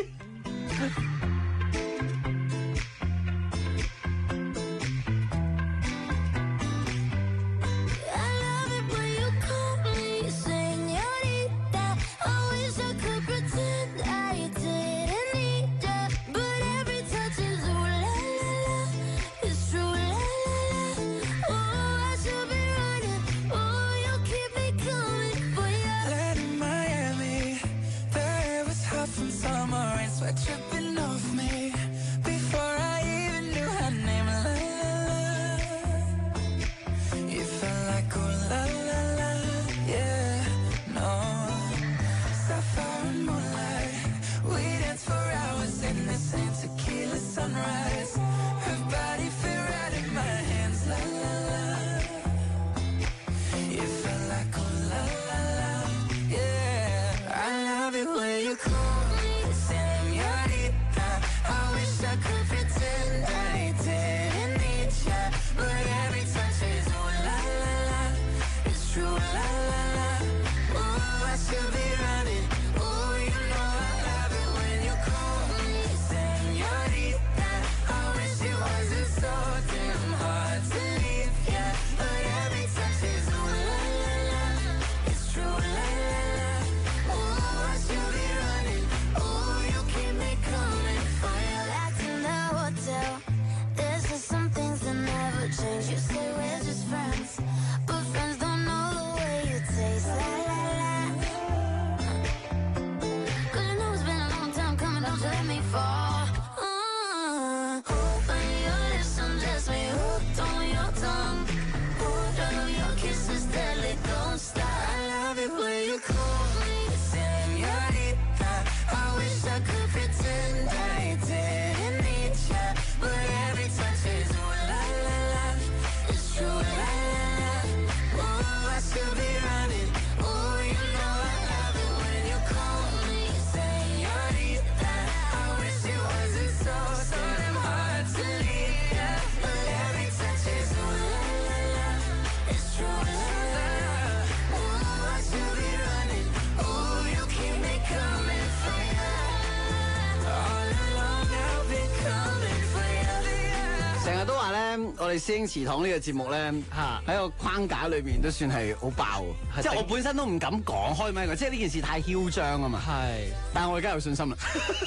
我哋師兄祠堂呢個節目咧，喺個框架裏面都算係好爆，即係我本身都唔敢講開咪，即係呢件事太囂張啊嘛。係，但係我而家有信心啦。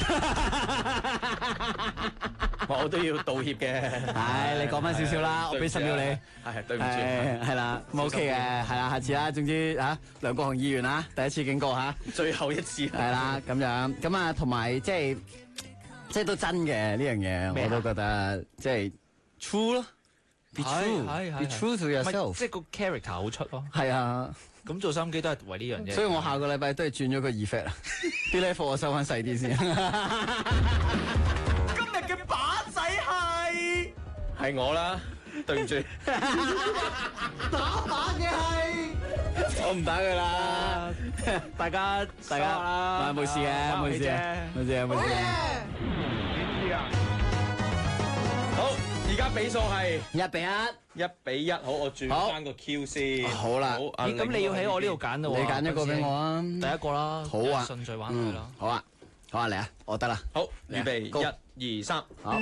我都要道歉嘅。 係，你講翻少少啦，我俾10秒你。 係，對唔住。 係啦，咁 OK 嘅，係啦，下次啦，總之啊，梁國雄議員啊，第一次警告嚇， 最後一次。 係啦，咁樣，咁啊，同埋即係都真嘅呢樣嘢，我都覺得即係 true 咯。Be true，be true to yourself。 即係個 character 好出咯。 係啊， 咁做收音機都係為呢樣嘢。 所以我下個禮拜都係轉咗個 effect 啊，啲 level 我收翻細啲先。 今日嘅把仔係我啦，對唔住。 打靶嘅係我唔打佢啦，大家冇事嘅，冇事嘅，冇事嘅。 好，而家比數係 1-1， 好，我轉翻個 Q 先。 好啦， 咁你要喺我呢度揀咯喎， 你揀一個俾我啊， 第一個啦， 好啊， 順序玩佢啦。 好啊，嚟啊，我得啦。 好，預備1、2、3， 好。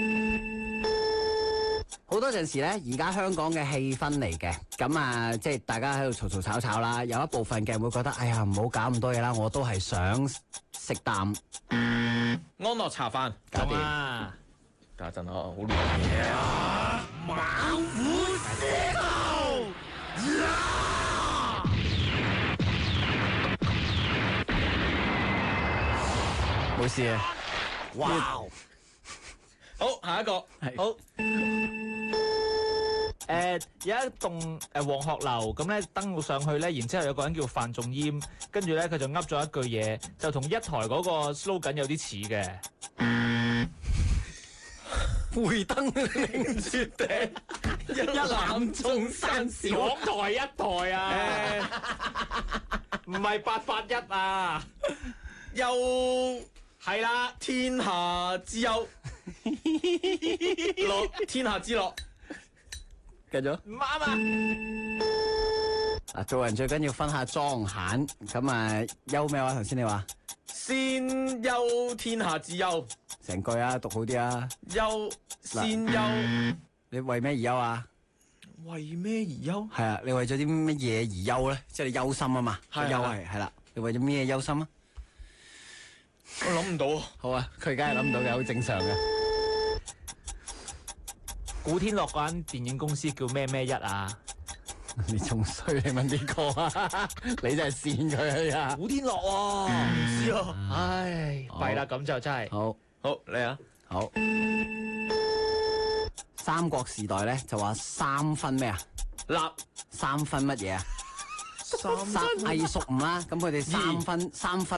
好多陣時咧，而家香港嘅氣氛嚟嘅，咁啊，即係大家喺度嘈嘈吵吵啦。有一部分嘅人會覺得，哎呀，唔好搞咁多嘢啦，我都係想食啖安樂茶飯， 搞掂。 等陣啊，好亂嘢啊！ 猛虎蛇頭， 冇事啊！哇！ 好，下一個好。有一棟黃鶴樓咁咧，登到上去咧，然之後有個人叫范仲淹，跟住咧佢就噏咗一句嘢，就同一台嗰個 slogan 有啲似嘅。 會登凌絕頂， 一覽眾山小。港台一台啊，唔係881啊， 又係啦，天下之憂，天下之樂。 繼續唔啱啊！ 做人最緊要分下莊閒，咁啊憂咩話？頭先你話先憂天下之憂， 成句啊，讀好啲啊！ 憂先憂， 你為咩而憂啊？ 為咩而憂？ 係啊，你為咗啲乜嘢而憂咧？即係你憂心啊嘛，憂係啦。你為咗咩憂心啊？ 我諗唔到。 好啊，佢梗係諗唔到嘅，好正常嘅。 古天樂嗰間電影公司叫咩咩一啊？ 你仲衰，你問呢個啊？你真係跣佢啊！ 古天樂喎，唔知啊，唉，弊啦，咁就真係好嚟啊！ 好，三國時代咧就話三分咩啊？ 立三分乜嘢啊？三藝術唔啦，咁佢哋三分。